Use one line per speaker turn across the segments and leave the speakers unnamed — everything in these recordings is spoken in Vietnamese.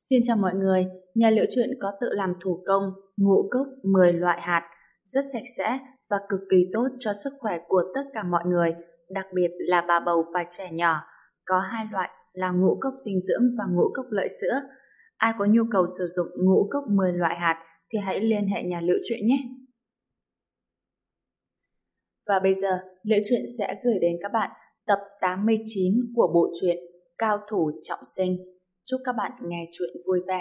Xin chào mọi người, nhà Liễu Chuyện có tự làm thủ công ngũ cốc 10 loại hạt, rất sạch sẽ và cực kỳ tốt cho sức khỏe của tất cả mọi người, đặc biệt là bà bầu và trẻ nhỏ. Có hai loại là ngũ cốc dinh dưỡng và ngũ cốc lợi sữa. Ai có nhu cầu sử dụng ngũ cốc 10 loại hạt thì hãy liên hệ nhà Liễu Chuyện nhé. Và bây giờ, Liễu Chuyện sẽ gửi đến các bạn tập 89 của bộ truyện Cao thủ trọng sinh. Chúc các bạn nghe chuyện vui vẻ.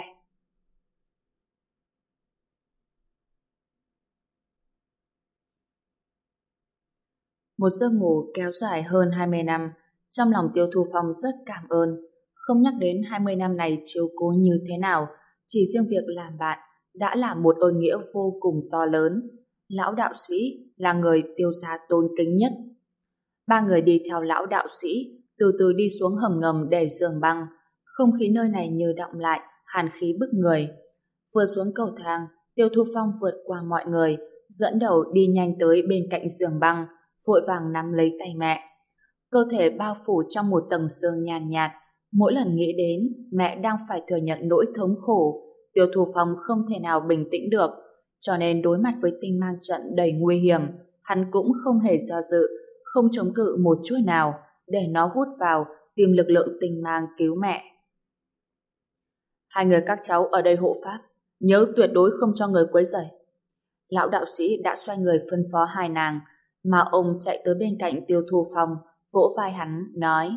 Một giấc ngủ kéo dài hơn 20 năm, trong lòng Tiêu Thu Phong rất cảm ơn. Không nhắc đến 20 năm này chiếu cố như thế nào, chỉ riêng việc làm bạn đã là một ơn nghĩa vô cùng to lớn. Lão đạo sĩ là người Tiêu gia tôn kính nhất. Ba người đi theo lão đạo sĩ, từ từ đi xuống hầm ngầm để giường băng. Không khí nơi này như đọng lại, hàn khí bức người. Vừa xuống cầu thang, Tiêu Thu Phong vượt qua mọi người, dẫn đầu đi nhanh tới bên cạnh giường băng, vội vàng nắm lấy tay mẹ. Cơ thể bao phủ trong một tầng sương nhàn nhạt. Mỗi lần nghĩ đến mẹ đang phải thừa nhận nỗi thống khổ, Tiêu Thu Phong không thể nào bình tĩnh được. Cho nên đối mặt với tinh mang trận đầy nguy hiểm, hắn cũng không hề do dự, không chống cự một chút nào, để nó hút vào, tìm lực lượng tinh mang cứu mẹ. Hai người các cháu ở đây hộ pháp, nhớ tuyệt đối không cho người quấy rầy. Lão đạo sĩ đã xoay người phân phó hai nàng, mà ông chạy tới bên cạnh Tiêu Thu Phong, vỗ vai hắn, nói: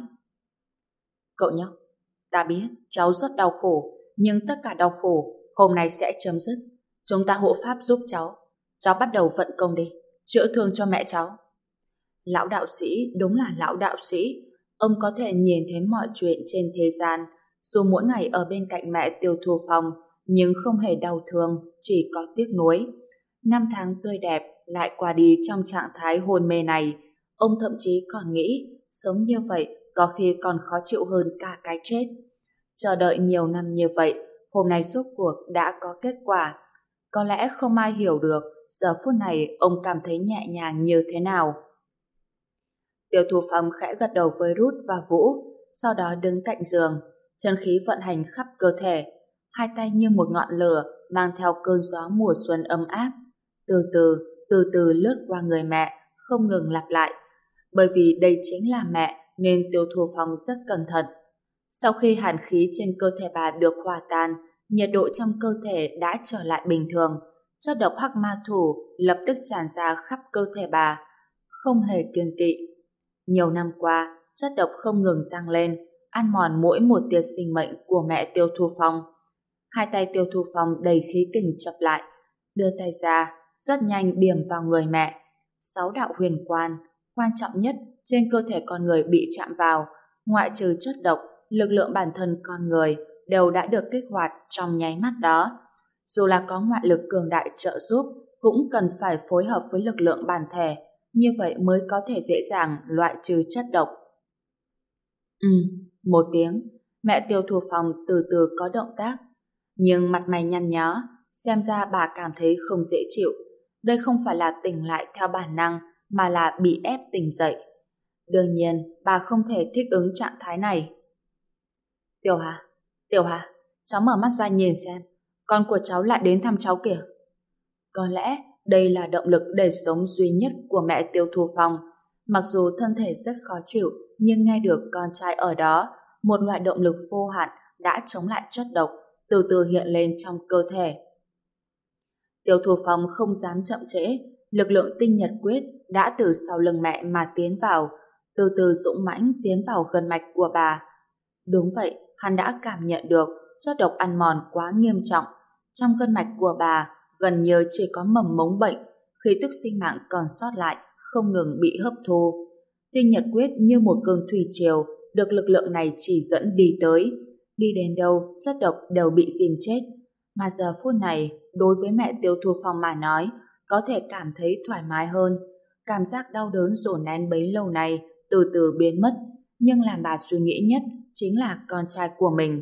Cậu nhóc, ta biết cháu rất đau khổ, nhưng tất cả đau khổ hôm nay sẽ chấm dứt. Chúng ta hộ pháp giúp cháu. Cháu bắt đầu vận công đi, chữa thương cho mẹ cháu. Lão đạo sĩ đúng là lão đạo sĩ. Ông có thể nhìn thấy mọi chuyện trên thế gian. Dù mỗi ngày ở bên cạnh mẹ Tiêu Thu Phong, nhưng không hề đau thương, chỉ có tiếc nuối. Năm tháng tươi đẹp lại qua đi trong trạng thái hôn mê này. Ông thậm chí còn nghĩ sống như vậy có khi còn khó chịu hơn cả cái chết. Chờ đợi nhiều năm như vậy, hôm nay rốt cuộc đã có kết quả. Có lẽ không ai hiểu được giờ phút này ông cảm thấy nhẹ nhàng như thế nào. Tiêu Thu Phong khẽ gật đầu với Rút và Vũ, sau đó đứng cạnh giường, chân khí vận hành khắp cơ thể, hai tay như một ngọn lửa mang theo cơn gió mùa xuân ấm áp, từ từ lướt qua người mẹ, không ngừng lặp lại. Bởi vì đây chính là mẹ nên Tiêu Thu Phong rất cẩn thận. Sau khi hàn khí trên cơ thể bà được hòa tan, nhiệt độ trong cơ thể đã trở lại bình thường, chất độc hắc ma thủ lập tức tràn ra khắp cơ thể bà, không hề kiêng kỵ. Nhiều năm qua, chất độc không ngừng tăng lên, ăn mòn mỗi một tia sinh mệnh của mẹ Tiêu Thu Phong. Hai tay Tiêu Thu Phong đầy khí kình chập lại, đưa tay ra, rất nhanh điểm vào người mẹ. 6 đạo huyền quan, quan trọng nhất trên cơ thể con người bị chạm vào, ngoại trừ chất độc, lực lượng bản thân con người đều đã được kích hoạt trong nháy mắt đó. Dù là có ngoại lực cường đại trợ giúp, cũng cần phải phối hợp với lực lượng bản thể, như vậy mới có thể dễ dàng loại trừ chất độc. Một tiếng, mẹ Tiêu Thu Phong từ từ có động tác, nhưng mặt mày nhăn nhó, xem ra bà cảm thấy không dễ chịu. Đây không phải là tỉnh lại theo bản năng, mà là bị ép tỉnh dậy. Đương nhiên, bà không thể thích ứng trạng thái này. Tiểu Hà, cháu mở mắt ra nhìn xem, con của cháu lại đến thăm cháu kìa. Có lẽ đây là động lực để sống duy nhất của mẹ Tiêu Thu Phong. Mặc dù thân thể rất khó chịu, nhưng nghe được con trai ở đó, một loại động lực vô hạn đã chống lại chất độc, từ từ hiện lên trong cơ thể. Tiêu Thu Phong không dám chậm trễ, lực lượng tinh nhật quyết đã từ sau lưng mẹ mà tiến vào, từ từ dũng mãnh tiến vào gân mạch của bà. Đúng vậy, hắn đã cảm nhận được chất độc ăn mòn quá nghiêm trọng. Trong gân mạch của bà gần như chỉ có mầm mống bệnh, khí tức sinh mạng còn sót lại không ngừng bị hấp thu. Tinh nhật quyết như một cơn thủy triều được lực lượng này chỉ dẫn đi tới. Đi đến đâu, chất độc đều bị dìm chết. Mà giờ phút này, đối với mẹ Tiêu Thu Phong mà nói, có thể cảm thấy thoải mái hơn. Cảm giác đau đớn dồn nén bấy lâu nay từ từ biến mất, nhưng làm bà suy nghĩ nhất chính là con trai của mình.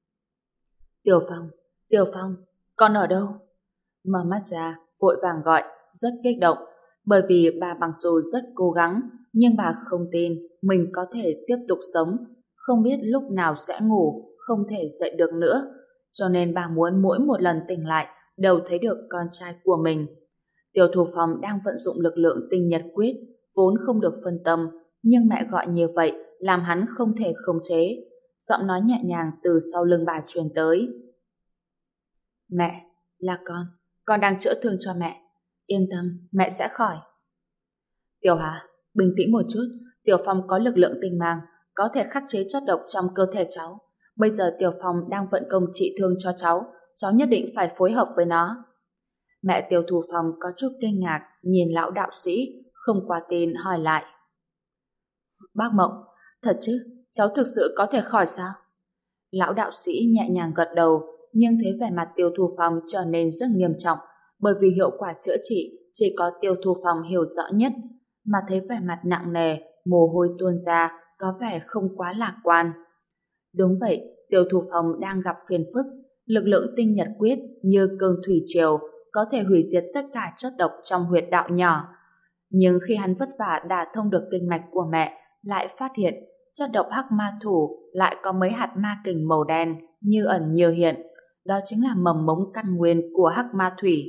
Tiểu Phong, con ở đâu? Mở mắt ra, vội vàng gọi, rất kích động, bởi vì bà mặc dù rất cố gắng, nhưng bà không tin mình có thể tiếp tục sống, không biết lúc nào sẽ ngủ, không thể dậy được nữa. cho nên bà muốn mỗi một lần tỉnh lại đều thấy được con trai của mình. Tiêu Thu Phong đang vận dụng lực lượng tinh nhật quyết, vốn không được phân tâm, nhưng mẹ gọi như vậy làm hắn không thể khống chế. Giọng nói nhẹ nhàng từ sau lưng bà truyền tới. Mẹ, là con đang chữa thương cho mẹ. Yên tâm, mẹ sẽ khỏi. Tiểu Hà, bình tĩnh một chút. Tiểu Phong có lực lượng tinh mang, có thể khắc chế chất độc trong cơ thể cháu. Bây giờ Tiểu Phong đang vận công trị thương cho cháu nhất định phải phối hợp với nó. Mẹ Tiêu Thu Phong có chút kinh ngạc nhìn lão đạo sĩ, không qua tin hỏi lại. Bác Mộng, thật chứ, cháu thực sự có thể khỏi sao? Lão đạo sĩ nhẹ nhàng gật đầu, nhưng thấy vẻ mặt Tiêu Thu Phong trở nên rất nghiêm trọng, bởi vì hiệu quả chữa trị chỉ có Tiêu Thu Phong hiểu rõ nhất, mà thấy vẻ mặt nặng nề, mồ hôi tuôn ra, có vẻ không quá lạc quan. Đúng vậy, Tiêu Thu Phong đang gặp phiền phức, lực lượng tinh nhật quyết như cơn thủy triều có thể hủy diệt tất cả chất độc trong huyệt đạo nhỏ. Nhưng khi hắn vất vả đả thông được kinh mạch của mẹ, lại phát hiện chất độc hắc ma thủ lại có mấy hạt ma kình màu đen như ẩn như hiện. Đó chính là mầm mống căn nguyên của hắc ma thủy.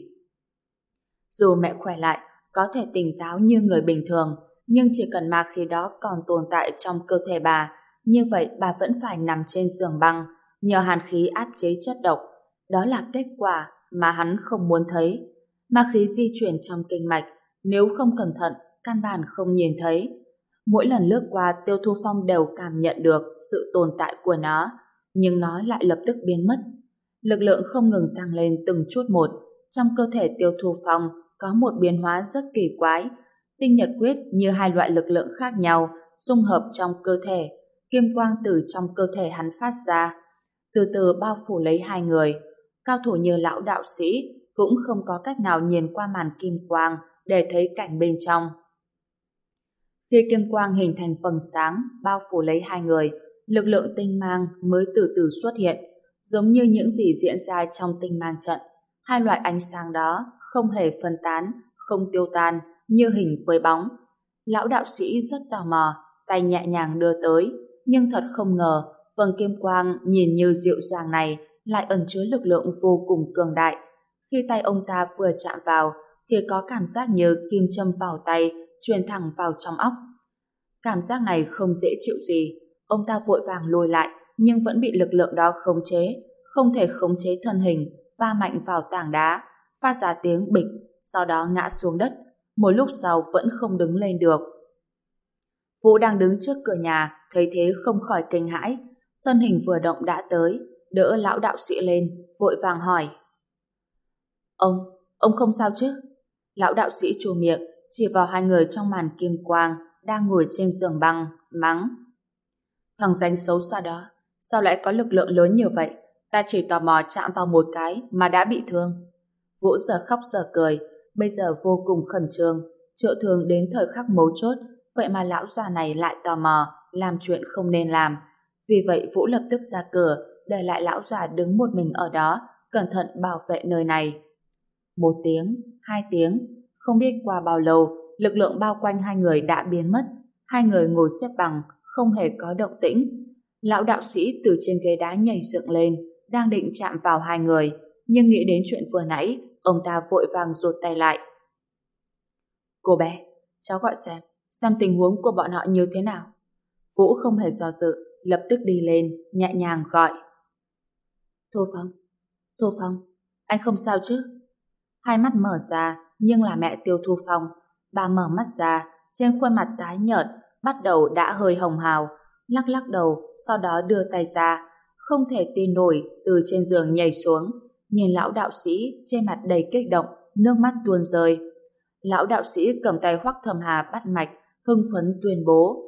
Dù mẹ khỏe lại, có thể tỉnh táo như người bình thường, nhưng chỉ cần ma khí đó còn tồn tại trong cơ thể bà, như vậy bà vẫn phải nằm trên giường băng, nhờ hàn khí áp chế chất độc. Đó là kết quả mà hắn không muốn thấy. Ma khí di chuyển trong kinh mạch, nếu không cẩn thận, căn bản không nhìn thấy. Mỗi lần lướt qua, Tiêu Thu Phong đều cảm nhận được sự tồn tại của nó, nhưng nó lại lập tức biến mất. Lực lượng không ngừng tăng lên từng chút một. Trong cơ thể Tiêu Thu Phong có một biến hóa rất kỳ quái. Tinh nhật quyết như hai loại lực lượng khác nhau xung hợp trong cơ thể. Kim quang từ trong cơ thể hắn phát ra, từ từ bao phủ lấy hai người. Cao thủ như lão đạo sĩ cũng không có cách nào nhìn qua màn kim quang để thấy cảnh bên trong. Khi kim quang hình thành vầng sáng bao phủ lấy hai người, lực lượng tinh mang mới từ từ xuất hiện, giống như những gì diễn ra trong tinh mang trận. Hai loại ánh sáng đó không hề phân tán, không tiêu tan, như hình với bóng. Lão đạo sĩ rất tò mò, tay nhẹ nhàng đưa tới, nhưng thật không ngờ vầng kim quang nhìn như dịu dàng này lại ẩn chứa lực lượng vô cùng cường đại. Khi tay ông ta vừa chạm vào thì có cảm giác như kim châm vào tay, truyền thẳng vào trong óc. Cảm giác này không dễ chịu gì. Ông ta vội vàng lùi lại, nhưng vẫn bị lực lượng đó khống chế, không thể khống chế thân hình, va mạnh vào tảng đá, phát ra tiếng bịch, sau đó ngã xuống đất. Một lúc sau vẫn không đứng lên được. Vũ đang đứng trước cửa nhà, thấy thế không khỏi kinh hãi. Thân hình vừa động đã tới, đỡ lão đạo sĩ lên, vội vàng hỏi. Ông không sao chứ? Lão đạo sĩ trù miệng, chỉ vào hai người trong màn kim quang đang ngồi trên giường băng, mắng. Thằng danh xấu xa đó, sao lại có lực lượng lớn như vậy? Ta chỉ tò mò chạm vào một cái mà đã bị thương. Vũ giờ khóc giờ cười, bây giờ vô cùng khẩn trương, chữa thương đến thời khắc mấu chốt, vậy mà lão già này lại tò mò, làm chuyện không nên làm. Vì vậy Vũ lập tức ra cửa, để lại lão già đứng một mình ở đó, cẩn thận bảo vệ nơi này. 1 tiếng, 2 tiếng, không biết qua bao lâu, lực lượng bao quanh hai người đã biến mất. Hai người ngồi xếp bằng, không hề có động tĩnh. Lão đạo sĩ từ trên ghế đá nhảy dựng lên, đang định chạm vào hai người, nhưng nghĩ đến chuyện vừa nãy, ông ta vội vàng rụt tay lại. Cô bé, cháu gọi xem tình huống của bọn họ như thế nào. Vũ không hề do dự, lập tức đi lên, nhẹ nhàng gọi. Thu Phong, anh không sao chứ? Hai mắt mở ra, nhưng là mẹ Tiêu Thu Phong. Bà mở mắt ra, trên khuôn mặt tái nhợt, bắt đầu đã hơi hồng hào, lắc lắc đầu, sau đó đưa tay ra, không thể tin nổi từ trên giường nhảy xuống, nhìn lão đạo sĩ trên mặt đầy kích động, nước mắt tuôn rơi. Lão đạo sĩ cầm tay Hoắc Thầm Hà bắt mạch, hưng phấn tuyên bố.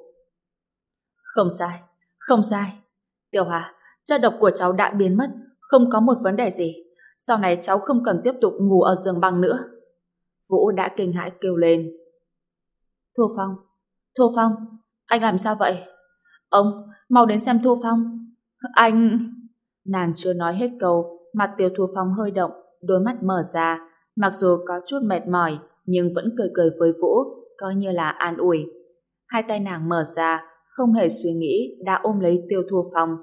Không sai. Tiểu Hà, chất độc của cháu đã biến mất, không có một vấn đề gì. Sau này cháu không cần tiếp tục ngủ ở giường băng nữa. Vũ đã kinh hãi kêu lên. Thu Phong, anh làm sao vậy? Ông, mau đến xem Thu Phong. Anh... Nàng chưa nói hết câu, mặt Tiêu Thu Phong hơi động, đôi mắt mở ra, mặc dù có chút mệt mỏi, nhưng vẫn cười cười với Vũ, coi như là an ủi. Hai tay nàng mở ra, không hề suy nghĩ, đã ôm lấy Tiêu Thu Phong.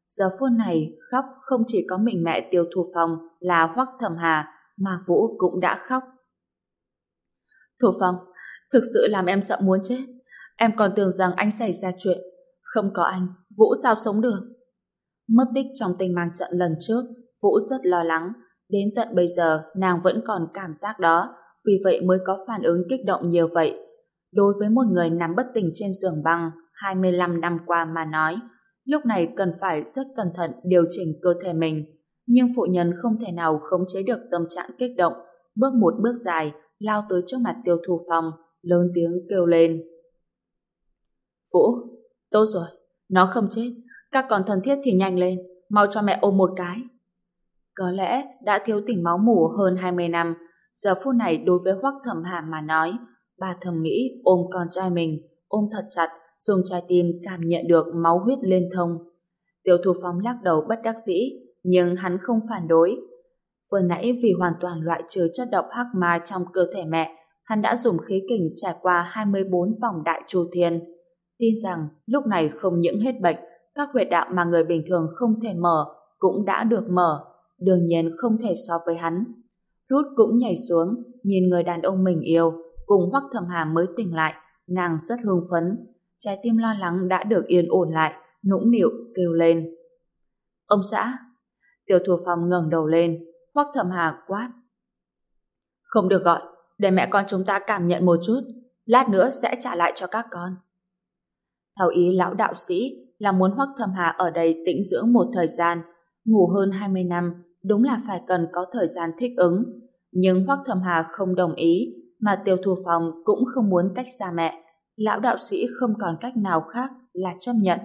Giờ phút này khóc không chỉ có mình mẹ Tiêu Thu Phong là Hoắc Thẩm Hà, mà Vũ cũng đã khóc. Thu Phong, thực sự làm em sợ muốn chết. Em còn tưởng rằng anh xảy ra chuyện. Không có anh, Vũ sao sống được? Mất tích trong tình mang trận lần trước, Vũ rất lo lắng. Đến tận bây giờ, nàng vẫn còn cảm giác đó, vì vậy mới có phản ứng kích động nhiều vậy. Đối với một người nằm bất tỉnh trên giường băng 25 năm qua mà nói, lúc này cần phải rất cẩn thận điều chỉnh cơ thể mình. Nhưng phụ nhân không thể nào khống chế được tâm trạng kích động, bước một bước dài, lao tới trước mặt Tiêu Thu Phong, lớn tiếng kêu lên. Vũ, tốt rồi, nó không chết, các con thân thiết thì nhanh lên, mau cho mẹ ôm một cái. Có lẽ đã thiếu tỉnh máu mủ hơn 20 năm, giờ phút này đối với Hoắc Thẩm Hà mà nói, bà thầm nghĩ ôm con trai mình, ôm thật chặt, dùng trái tim cảm nhận được máu huyết liên thông. Tiêu Thu Phong lắc đầu bất đắc dĩ, nhưng hắn không phản đối. Vừa nãy vì hoàn toàn loại trừ chất độc hắc ma trong cơ thể mẹ, hắn đã dùng khí kình trải qua 24 vòng đại chu thiên. Tin rằng lúc này không những hết bệnh, các huyệt đạo mà người bình thường không thể mở cũng đã được mở, đương nhiên không thể so với hắn. Rút cũng nhảy xuống, nhìn người đàn ông mình yêu, cùng Hoắc Thẩm Hà mới tỉnh lại, nàng rất hưng phấn, trái tim lo lắng đã được yên ổn lại, nũng nịu kêu lên. Ông xã! Tiêu Thu Phong ngẩng đầu lên, Hoắc Thẩm Hà quát. Không được gọi, để mẹ con chúng ta cảm nhận một chút, lát nữa sẽ trả lại cho các con. Theo ý lão đạo sĩ là muốn Hoắc Thẩm Hà ở đây tĩnh dưỡng một thời gian, ngủ hơn 20 năm, đúng là phải cần có thời gian thích ứng. Nhưng Hoắc Thẩm Hà không đồng ý, mà Tiêu Thu Phong cũng không muốn cách xa mẹ. Lão đạo sĩ không còn cách nào khác là chấp nhận.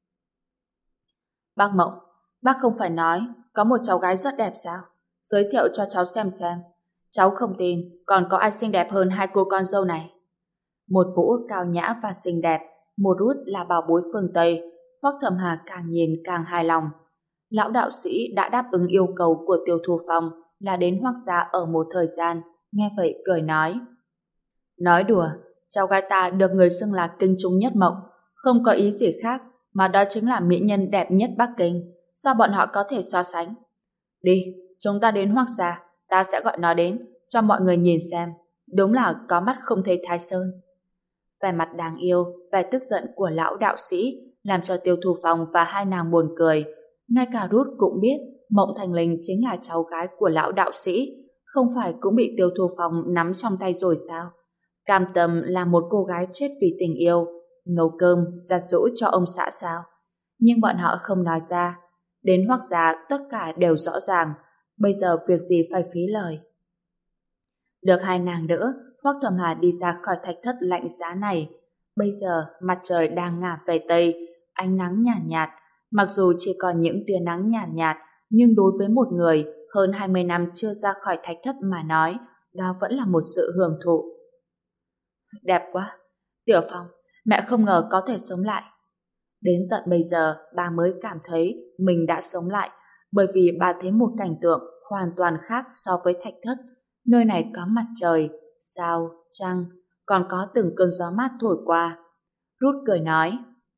Bác Mộng, bác không phải nói có một cháu gái rất đẹp sao? Giới thiệu cho cháu xem. Cháu không tin còn có ai xinh đẹp hơn hai cô con dâu này. Một Vũ cao nhã và xinh đẹp, một Rút là bảo bối phương Tây. Hoắc Thẩm Hà càng nhìn càng hài lòng. Lão đạo sĩ đã đáp ứng yêu cầu của Tiêu Thu Phong là đến Hoắc gia ở một thời gian, nghe vậy cười nói. Nói đùa, cháu gái ta được người xưng là kinh trung nhất mộng, không có ý gì khác, mà đó chính là mỹ nhân đẹp nhất Bắc Kinh. Sao bọn họ có thể so sánh? Đi, chúng ta đến Hoắc gia, ta sẽ gọi nó đến, cho mọi người nhìn xem. Đúng là có mắt không thấy Thái Sơn. Vẻ mặt đáng yêu, vẻ tức giận của lão đạo sĩ làm cho Tiêu Thu Phong và hai nàng buồn cười. Ngay cả Rút cũng biết Mộng Thành Linh chính là cháu gái của lão đạo sĩ, không phải cũng bị Tiêu Thu Phong nắm trong tay rồi sao? Cam tâm là một cô gái chết vì tình yêu, nấu cơm, giặt giũ cho ông xã sao? Nhưng bọn họ không nói ra. Đến Hoắc gia tất cả đều rõ ràng, bây giờ việc gì phải phí lời. Được hai nàng đỡ, Hoắc Thẩm Hà đi ra khỏi thạch thất lạnh giá này. Bây giờ mặt trời đang ngả về Tây, ánh nắng nhàn nhạt, mặc dù chỉ còn những tia nắng nhàn nhạt, nhưng đối với một người hơn 20 năm chưa ra khỏi thạch thất mà nói, đó vẫn là một sự hưởng thụ. Đẹp quá! Tiểu Phong, mẹ không ngờ có thể sống lại. Đến tận bây giờ, bà mới cảm thấy mình đã sống lại, bởi vì bà thấy một cảnh tượng hoàn toàn khác so với thạch thất. Nơi này có mặt trời, sao, trăng, còn có từng cơn gió mát thổi qua. Rút cười nói.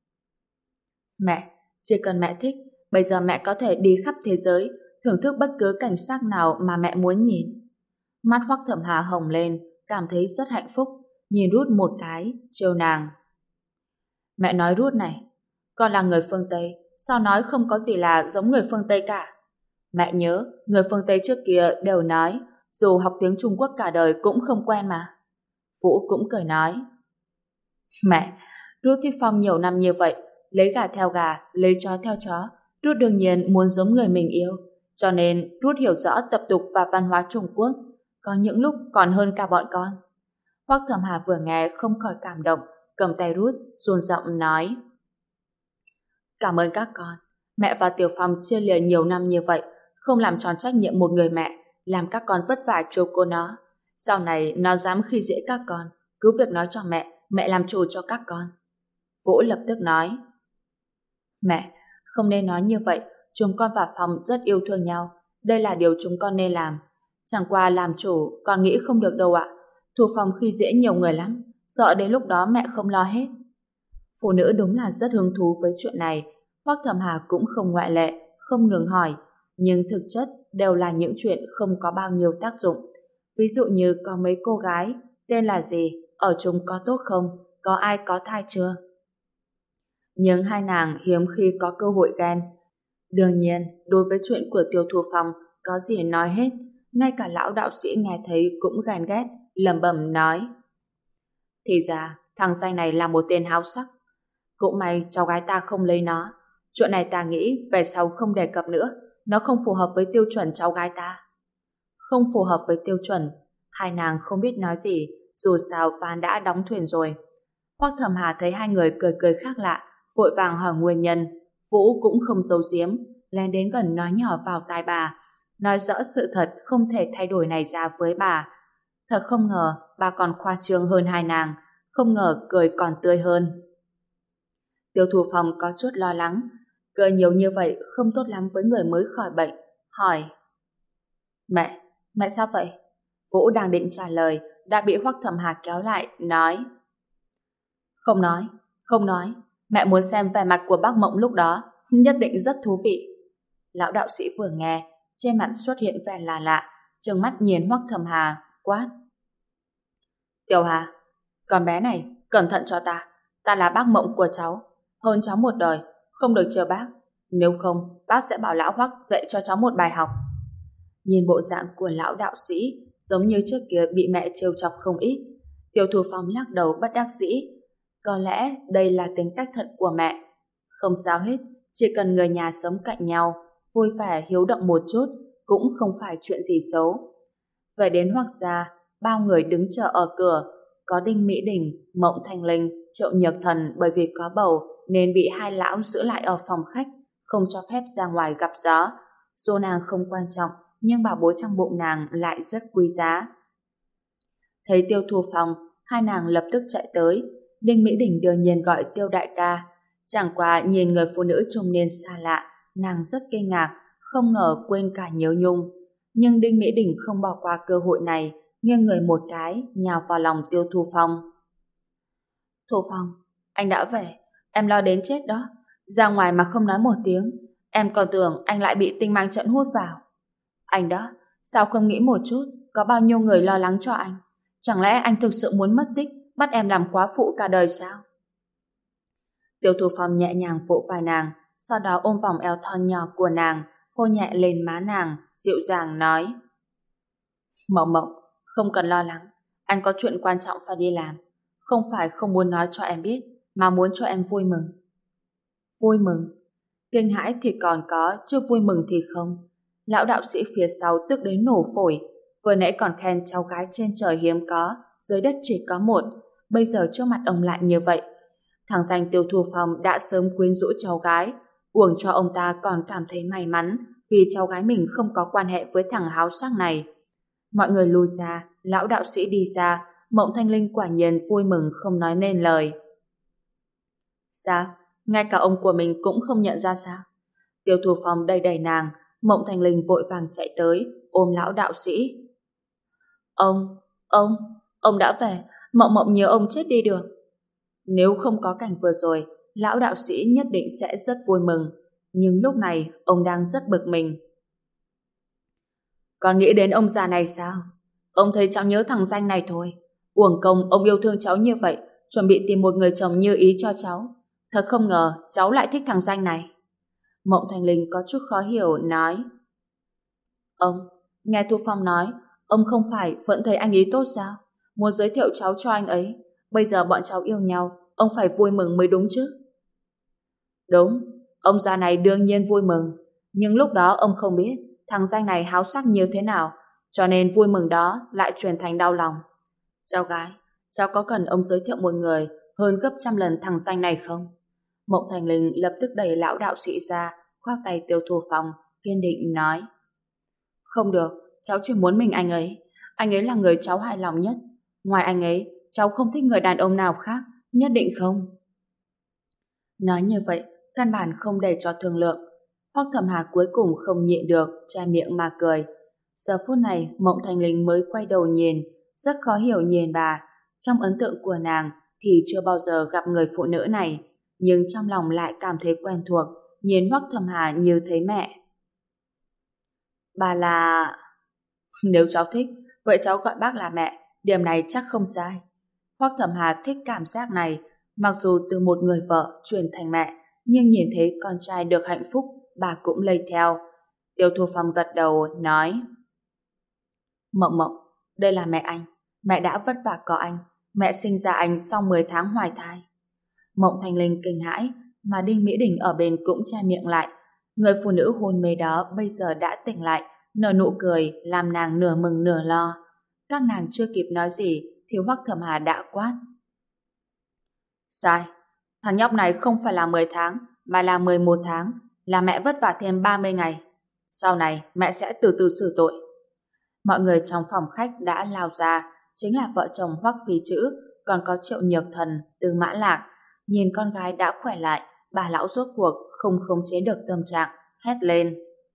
Mẹ, chỉ cần mẹ thích, bây giờ mẹ có thể đi khắp thế giới, thưởng thức bất cứ cảnh sắc nào mà mẹ muốn nhìn. Mắt Hoắc Thẩm Hà hồng lên, cảm thấy rất hạnh phúc, nhìn Rút một cái, trêu nàng. Mẹ nói Rút này, con là người phương Tây, sao nói không có gì là giống người phương Tây cả. Mẹ nhớ, người phương Tây trước kia đều nói, dù học tiếng Trung Quốc cả đời cũng không quen mà. Vũ cũng cười nói. Mẹ, Rút thích Phong nhiều năm như vậy, lấy gà theo gà, lấy chó theo chó, Rút đương nhiên muốn giống người mình yêu, cho nên Rút hiểu rõ tập tục và văn hóa Trung Quốc, có những lúc còn hơn cả bọn con. Hoắc Thẩm Hà vừa nghe không khỏi cảm động, cầm tay Rút, run giọng nói. Cảm ơn các con, mẹ và Tiểu Phong chia lìa nhiều năm như vậy, không làm tròn trách nhiệm một người mẹ, làm các con vất vả chiếu cố nó. Sau này nó dám khi dễ các con, cứ việc nói cho mẹ làm chủ cho các con. Vũ lập tức nói. Mẹ, không nên nói như vậy, chúng con và Phong rất yêu thương nhau, đây là điều chúng con nên làm. Chẳng qua làm chủ, con nghĩ không được đâu ạ. Thu Phong khi dễ nhiều người lắm, sợ đến lúc đó mẹ không lo hết. Phụ nữ đúng là rất hứng thú với chuyện này. Hoắc Thẩm Hà cũng không ngoại lệ, không ngừng hỏi, nhưng thực chất đều là những chuyện không có bao nhiêu tác dụng. Ví dụ như có mấy cô gái, tên là gì, ở chung có tốt không, có ai có thai chưa? Nhưng hai nàng hiếm khi có cơ hội ghen. Đương nhiên, đối với chuyện của Tiêu Thu Phong có gì nói hết, ngay cả lão đạo sĩ nghe thấy cũng ghen ghét, lẩm bẩm nói. Thì ra, thằng danh này là một tên háo sắc. Cũng may cháu gái ta không lấy nó. Chuyện này ta nghĩ về sau không đề cập nữa, nó không phù hợp với tiêu chuẩn cháu gái ta. Không phù hợp với tiêu chuẩn, hai nàng không biết nói gì, dù sao ván đã đóng thuyền rồi. Hoắc Thẩm Hà thấy hai người cười cười khác lạ, vội vàng hỏi nguyên nhân. Vũ cũng không giấu giếm, len đến gần nói nhỏ vào tai bà, nói rõ sự thật không thể thay đổi này ra với bà. Thật không ngờ bà còn khoa trương hơn hai nàng, không ngờ cười còn tươi hơn. Tiêu Thu Phong có chút lo lắng, cười nhiều như vậy không tốt lắm với người mới khỏi bệnh, hỏi: Mẹ sao vậy? Vũ đang định trả lời, đã bị Hoắc Thẩm Hà kéo lại, nói: Không nói, mẹ muốn xem vẻ mặt của bác Mộng lúc đó, nhất định rất thú vị. Lão đạo sĩ vừa nghe, trên mặt xuất hiện vẻ là lạ, trừng mắt nhìn Hoắc Thẩm Hà, quát: Tiểu Hà, con bé này, cẩn thận cho ta là bác Mộng của cháu, hơn cháu một đời, không được chờ bác, nếu không, bác sẽ bảo lão Hoắc dạy cho cháu một bài học. Nhìn bộ dạng của lão đạo sĩ, giống như trước kia bị mẹ trêu chọc không ít. Tiêu Thu Phong lắc đầu bất đắc dĩ. Có lẽ đây là tính cách thật của mẹ. Không sao hết, chỉ cần người nhà sống cạnh nhau, vui vẻ hiếu động một chút, cũng không phải chuyện gì xấu. Về đến Hoắc gia, bao người đứng chờ ở cửa, có Đinh Mỹ Đình, Mộng Thanh Linh, Triệu Nhược Thần bởi vì có bầu nên bị hai lão giữ lại ở phòng khách, không cho phép ra ngoài gặp gió. Dù nàng không quan trọng, nhưng bảo bối trong bụng nàng lại rất quý giá. Thấy Tiêu Thu Phong, hai nàng lập tức chạy tới. Đinh Mỹ Đình đương nhiên gọi Tiêu đại ca. Chẳng qua nhìn người phụ nữ trung niên xa lạ, nàng rất kinh ngạc, không ngờ quên cả nhớ nhung. Nhưng Đinh Mỹ Đình không bỏ qua cơ hội này, nghiêng người một cái, nhào vào lòng Tiêu Thu Phong. Thu Phong, anh đã về, em lo đến chết đó. Ra ngoài mà không nói một tiếng, em còn tưởng anh lại bị tinh mang trận hút vào. Anh đó, sao không nghĩ một chút, có bao nhiêu người lo lắng cho anh? Chẳng lẽ anh thực sự muốn mất tích, bắt em làm quá phụ cả đời sao? Tiêu Thu Phong nhẹ nhàng vỗ vai nàng, sau đó ôm vòng eo thon nhỏ của nàng, hôn nhẹ lên má nàng, dịu dàng nói: Mộng Mộng, không cần lo lắng, anh có chuyện quan trọng phải đi làm. Không phải không muốn nói cho em biết, mà muốn cho em vui mừng. Vui mừng? Kinh hãi thì còn có, chứ vui mừng thì không. Lão đạo sĩ phía sau tức đến nổ phổi, vừa nãy còn khen cháu gái trên trời hiếm có, dưới đất chỉ có một, bây giờ trước mặt ông lại như vậy. Thằng danh Tiêu Thu Phong đã sớm quyến rũ cháu gái, uổng cho ông ta còn cảm thấy may mắn vì cháu gái mình không có quan hệ với thằng háo sắc này. Mọi người lui ra, lão đạo sĩ đi ra, Mộng Thanh Linh quả nhiên vui mừng không nói nên lời. Sao? Ngay cả ông của mình cũng không nhận ra sao? Tiêu Thu Phong đầy đầy nàng, Mộng Thanh Linh vội vàng chạy tới, ôm lão đạo sĩ. Ông đã về, Mộng Mộng nhớ ông chết đi được. Nếu không có cảnh vừa rồi, lão đạo sĩ nhất định sẽ rất vui mừng, nhưng lúc này ông đang rất bực mình. Còn nghĩ đến ông già này sao? Ông thấy cháu nhớ thằng danh này thôi. Uổng công ông yêu thương cháu như vậy, chuẩn bị tìm một người chồng như ý cho cháu. Thật không ngờ cháu lại thích thằng danh này. Mộng Thanh Linh có chút khó hiểu, nói: Nghe Thu Phong nói, ông không phải vẫn thấy anh ấy tốt sao? Muốn giới thiệu cháu cho anh ấy. Bây giờ bọn cháu yêu nhau, ông phải vui mừng mới đúng chứ. Đúng, ông già này đương nhiên vui mừng. Nhưng lúc đó ông không biết thằng danh này háo sắc như thế nào, cho nên vui mừng đó lại chuyển thành đau lòng. Cháu gái, cháu có cần ông giới thiệu một người hơn gấp trăm lần thằng danh này không? Mộng Thành Linh lập tức đẩy lão đạo sĩ ra, khoác tay Tiêu Thu Phong, kiên định nói: Không được, cháu chỉ muốn mình anh ấy. Anh ấy là người cháu hài lòng nhất. Ngoài anh ấy, cháu không thích người đàn ông nào khác, nhất định không? Nói như vậy, căn bản không để cho thương lượng. Hoắc Thẩm Hà cuối cùng không nhịn được, che miệng mà cười. Giờ phút này, Mộng Thanh Linh mới quay đầu nhìn, rất khó hiểu nhìn bà. Trong ấn tượng của nàng thì chưa bao giờ gặp người phụ nữ này, nhưng trong lòng lại cảm thấy quen thuộc. nhìn Hoắc Thầm Hà như thấy mẹ. Bà là... Nếu cháu thích, vậy cháu gọi bác là mẹ, điểm này chắc không sai. Hoắc Thầm Hà thích cảm giác này, mặc dù từ một người vợ chuyển thành mẹ, nhưng nhìn thấy con trai được hạnh phúc, bà cũng lây theo. Tiêu Thu Phong gật đầu, nói: Mộng Mộng, đây là mẹ anh. Mẹ đã vất vả có anh. Mẹ sinh ra anh sau 10 tháng hoài thai. Mộng Thanh Linh kinh hãi, mà Đinh Mỹ Đình ở bên cũng che miệng lại. Người phụ nữ hôn mê đó bây giờ đã tỉnh lại, nở nụ cười làm nàng nửa mừng nửa lo. Các nàng chưa kịp nói gì thì Hoắc Thầm Hà đã quát: Sai, thằng nhóc này không phải là 10 tháng mà là 11 tháng, là mẹ vất vả thêm 30 ngày. Sau này mẹ sẽ từ từ xử tội. Mọi người trong phòng khách đã lao ra, chính là vợ chồng Hoắc Phi Chữ, còn có Triệu Nhược Thần, Tư Mã Lạc. Nhìn con gái đã khỏe lại, bà lão rốt cuộc không khống chế được tâm trạng, hét lên: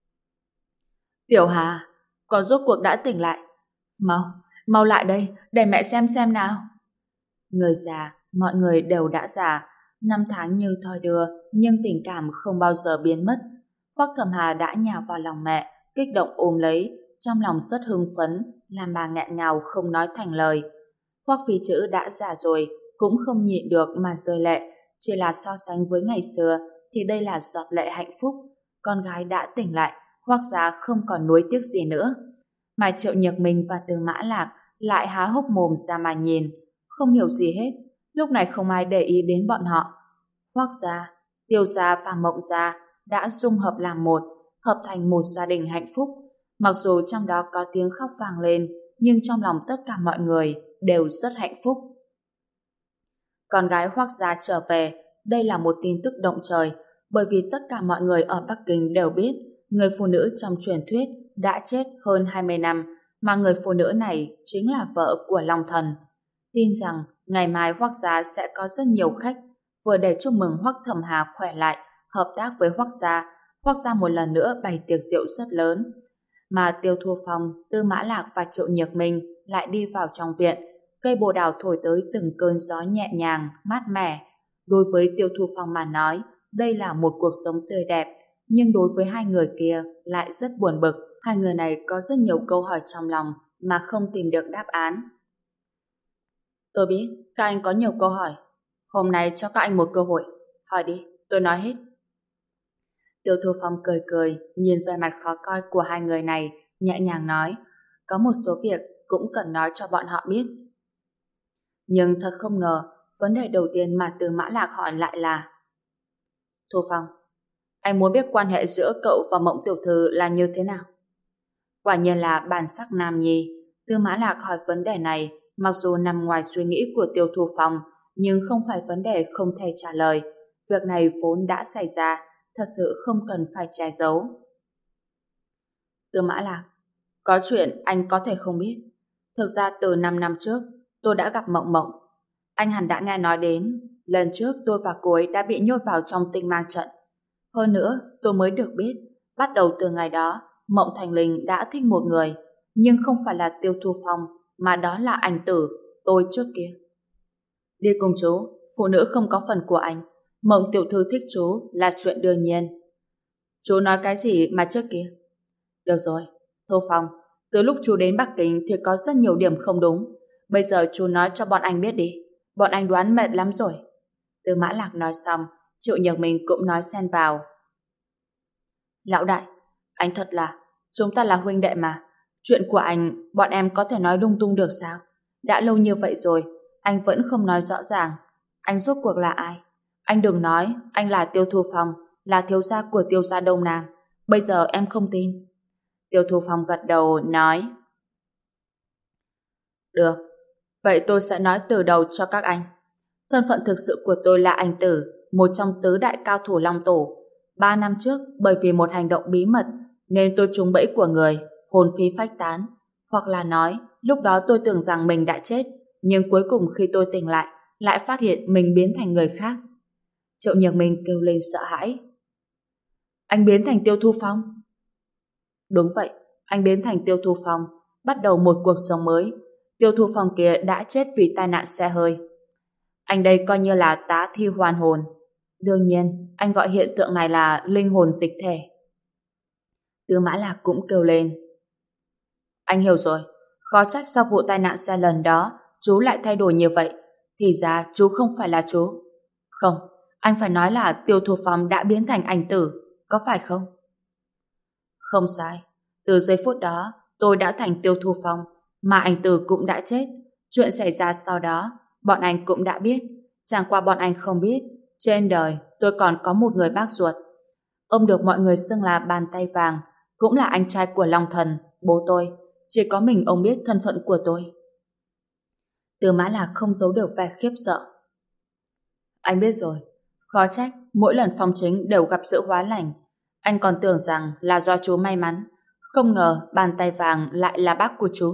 Tiểu Hà, con rốt cuộc đã tỉnh lại. Mau, mau lại đây, để mẹ xem nào. Người già, mọi người đều đã già, năm tháng như thoi đưa, nhưng tình cảm không bao giờ biến mất. Hoắc Thầm Hà đã nhào vào lòng mẹ, kích động ôm lấy, trong lòng rất hưng phấn, làm bà nghẹn ngào không nói thành lời. Hoắc Phi Chữ đã già rồi, cũng không nhịn được mà rơi lệ, chỉ là so sánh với ngày xưa thì đây là giọt lệ hạnh phúc. Con gái đã tỉnh lại, Hoắc gia không còn nuối tiếc gì nữa. Mà Triệu Nhược Minh và Tư Mã Lạc lại há hốc mồm ra mà nhìn, không hiểu gì hết. Lúc này không ai để ý đến bọn họ. Hoắc gia, Tiêu gia và Mộng gia đã dung hợp làm một, hợp thành một gia đình hạnh phúc. Mặc dù trong đó có tiếng khóc vang lên, nhưng trong lòng tất cả mọi người đều rất hạnh phúc. Con gái Hoắc gia trở về, đây là một tin tức động trời, bởi vì tất cả mọi người ở Bắc Kinh đều biết người phụ nữ trong truyền thuyết đã chết hơn 20 năm, mà người phụ nữ này chính là vợ của Long Thần. Tin rằng ngày mai Hoắc gia sẽ có rất nhiều khách, vừa để chúc mừng Hoắc Thầm Hà khỏe lại, hợp tác với Hoắc gia một lần nữa bày tiệc rượu rất lớn. Mà Tiêu Thu Phong, Tư Mã Lạc và Triệu Nhược Minh lại đi vào trong viện. Cây bồ đào thổi tới từng cơn gió nhẹ nhàng, mát mẻ. Đối với Tiêu Thu Phong mà nói, đây là một cuộc sống tươi đẹp, nhưng đối với hai người kia lại rất buồn bực. Hai người này có rất nhiều câu hỏi trong lòng mà không tìm được đáp án. Tôi biết các anh có nhiều câu hỏi. Hôm nay cho các anh một cơ hội. Hỏi đi, tôi nói hết. Tiêu Thu Phong cười cười, nhìn vẻ mặt khó coi của hai người này, nhẹ nhàng nói: có một số việc cũng cần nói cho bọn họ biết. Nhưng thật không ngờ, vấn đề đầu tiên mà Tư Mã Lạc hỏi lại là: Thu Phong, anh muốn biết quan hệ giữa cậu và Mộng tiểu thư là như thế nào? Quả nhiên là bản sắc nam nhi. Tư Mã Lạc hỏi vấn đề này, mặc dù nằm ngoài suy nghĩ của Tiêu Thu Phong, nhưng không phải vấn đề không thể trả lời. Việc này vốn đã xảy ra, thật sự không cần phải che giấu. Tư Mã Lạc, có chuyện anh có thể không biết. Thực ra từ 5 năm trước, tôi đã gặp Mộng Mộng. Anh hẳn đã nghe nói đến, lần trước tôi và cô ấy đã bị nhốt vào trong tinh mang trận. Hơn nữa, tôi mới được biết, bắt đầu từ ngày đó, Mộng Thành Linh đã thích một người, nhưng không phải là Tiêu Thu Phong, mà đó là anh Tử, tôi trước kia. Đi cùng chú, phụ nữ không có phần của anh. Mộng tiểu thư thích chú là chuyện đương nhiên. Chú nói cái gì mà trước kia? Được rồi, Thu Phong, từ lúc chú đến Bắc Kinh thì có rất nhiều điểm không đúng. Bây giờ chú nói cho bọn anh biết đi. Bọn anh đoán mệt lắm rồi. Tư Mã Lạc nói xong, Triệu Nhược Minh cũng nói xen vào: Lão đại, anh thật là, chúng ta là huynh đệ mà. Chuyện của anh, bọn em có thể nói lung tung được sao? Đã lâu như vậy rồi, anh vẫn không nói rõ ràng. Anh rốt cuộc là ai? Anh đừng nói, anh là Tiêu Thu Phong, là thiếu gia của Tiêu gia Đông Nam. Bây giờ em không tin. Tiêu Thu Phong gật đầu, nói: Được, vậy tôi sẽ nói từ đầu cho các anh. Thân phận thực sự của tôi là anh Tử, một trong tứ đại cao thủ Long Tổ. 3 năm trước, bởi vì một hành động bí mật, nên tôi trúng bẫy của người, hồn phi phách tán. Hoặc là nói, lúc đó tôi tưởng rằng mình đã chết, nhưng cuối cùng khi tôi tỉnh lại phát hiện mình biến thành người khác. Triệu Nhược Minh kêu lên sợ hãi. Anh biến thành Tiêu Thu Phong? Đúng vậy, anh biến thành Tiêu Thu Phong, bắt đầu một cuộc sống mới. Tiêu Thu Phong kia đã chết vì tai nạn xe hơi. Anh đây coi như là tá thi hoàn hồn. Đương nhiên, anh gọi hiện tượng này là linh hồn dịch thể. Tư Mã Lạc cũng kêu lên. Anh hiểu rồi, khó trách sau vụ tai nạn xe lần đó chú lại thay đổi như vậy. Thì ra chú không phải là chú. Không, anh phải nói là Tiêu Thu Phong đã biến thành ảnh tử, có phải không? Không sai, từ giây phút đó tôi đã thành Tiêu Thu Phong, mà ảnh tử cũng đã chết. Chuyện xảy ra sau đó, bọn anh cũng đã biết. Chẳng qua bọn anh không biết, trên đời tôi còn có một người bác ruột. Ông được mọi người xưng là bàn tay vàng, cũng là anh trai của Long Thần, bố tôi. Chỉ có mình ông biết thân phận của tôi. Tư Mã Lạc không giấu được vẻ khiếp sợ. Anh biết rồi, khó trách mỗi lần Phong Chính đều gặp sự hóa lành. Anh còn tưởng rằng là do chú may mắn, không ngờ bàn tay vàng lại là bác của chú.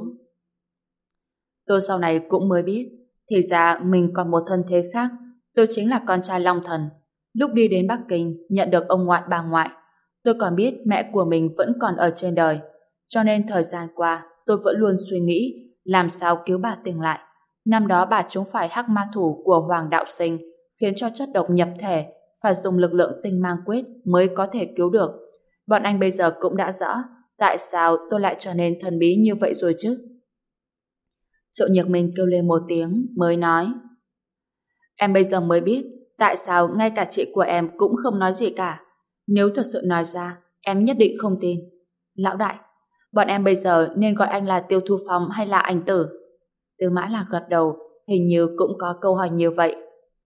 Tôi sau này cũng mới biết, thì ra mình còn một thân thế khác. Tôi chính là con trai Long Thần. Lúc đi đến Bắc Kinh nhận được ông ngoại bà ngoại, tôi còn biết mẹ của mình vẫn còn ở trên đời. Cho nên thời gian qua tôi vẫn luôn suy nghĩ làm sao cứu bà tỉnh lại. Năm đó bà trúng phải hắc ma thủ của Hoàng Đạo Sinh, khiến cho chất độc nhập thể, phải dùng lực lượng tinh mang quyết mới có thể cứu được. Bọn anh bây giờ cũng đã rõ tại sao tôi lại trở nên thần bí như vậy rồi chứ. Triệu Nhược Minh kêu lên một tiếng mới nói. Em bây giờ mới biết tại sao ngay cả chị của em cũng không nói gì cả. Nếu thật sự nói ra, em nhất định không tin. Lão đại, bọn em bây giờ nên gọi anh là Tiêu Thu Phong hay là ảnh tử? Tư Mã Lạc gật đầu, hình như cũng có câu hỏi như vậy.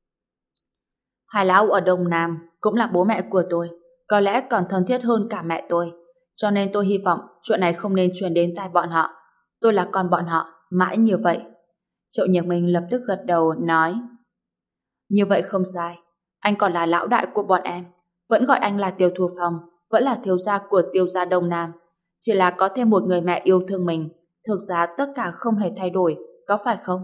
Hai lão ở Đông Nam cũng là bố mẹ của tôi, có lẽ còn thân thiết hơn cả mẹ tôi. Cho nên tôi hy vọng chuyện này không nên truyền đến tai bọn họ. Tôi là con bọn họ, mãi như vậy. Triệu Nhược Minh lập tức gật đầu, nói. Như vậy không sai, anh còn là lão đại của bọn em, vẫn gọi anh là Tiêu Thu Phong, vẫn là thiếu gia của Tiêu gia Đông Nam. Chỉ là có thêm một người mẹ yêu thương mình, thực ra tất cả không hề thay đổi, có phải không?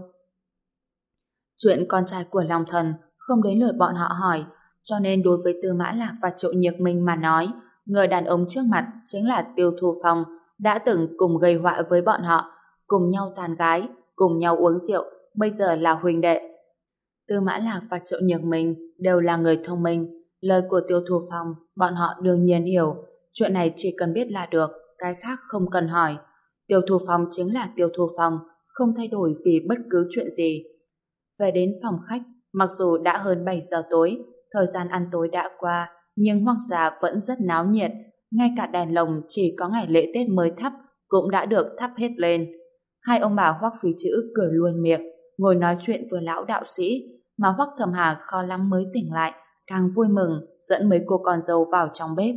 Chuyện con trai của Long Thần không đến lượt bọn họ hỏi, cho nên đối với Tư Mã Lạc và Triệu Nhược Minh mà nói, người đàn ông trước mặt chính là Tiêu Thu Phong, đã từng cùng gây họa với bọn họ, cùng nhau tán gái, cùng nhau uống rượu, bây giờ là huynh đệ. Tư Mã Lạc và Triệu Nhược Minh đều là người thông minh, lời của Tiêu Thu Phong bọn họ đương nhiên hiểu, chuyện này chỉ cần biết là được, cái khác không cần hỏi. Tiêu Thu Phong chính là Tiêu Thu Phong, không thay đổi vì bất cứ chuyện gì. Về đến phòng khách, mặc dù đã hơn 7 giờ tối, thời gian ăn tối đã qua, nhưng Hoắc gia vẫn rất náo nhiệt, ngay cả đèn lồng chỉ có ngày lễ Tết mới thắp cũng đã được thắp hết lên. Hai ông bà Hoắc Phí Chữ cười luôn miệng, ngồi nói chuyện với lão đạo sĩ, mà Hoắc Thầm Hà khó lắm mới tỉnh lại, càng vui mừng dẫn mấy cô con dâu vào trong bếp.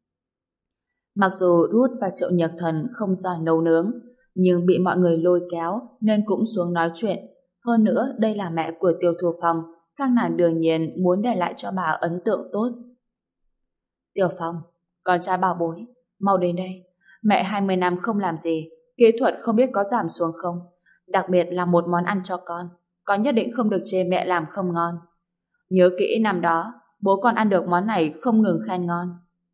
Mặc dù Ruth và Triệu Nhược Thần không giỏi nấu nướng, nhưng bị mọi người lôi kéo nên cũng xuống nói chuyện. Hơn nữa, đây là mẹ của Tiêu Thu Phong, các nàng đương nhiên muốn để lại cho bà ấn tượng tốt. Tiểu Phong, con trai bảo bối, mau đến đây. Mẹ 20 năm không làm gì, kỹ thuật không biết có giảm xuống không. Đặc biệt là một món ăn cho con nhất định không được chê mẹ làm không ngon. Nhớ kỹ năm đó, bố con ăn được món này không ngừng khen ngon.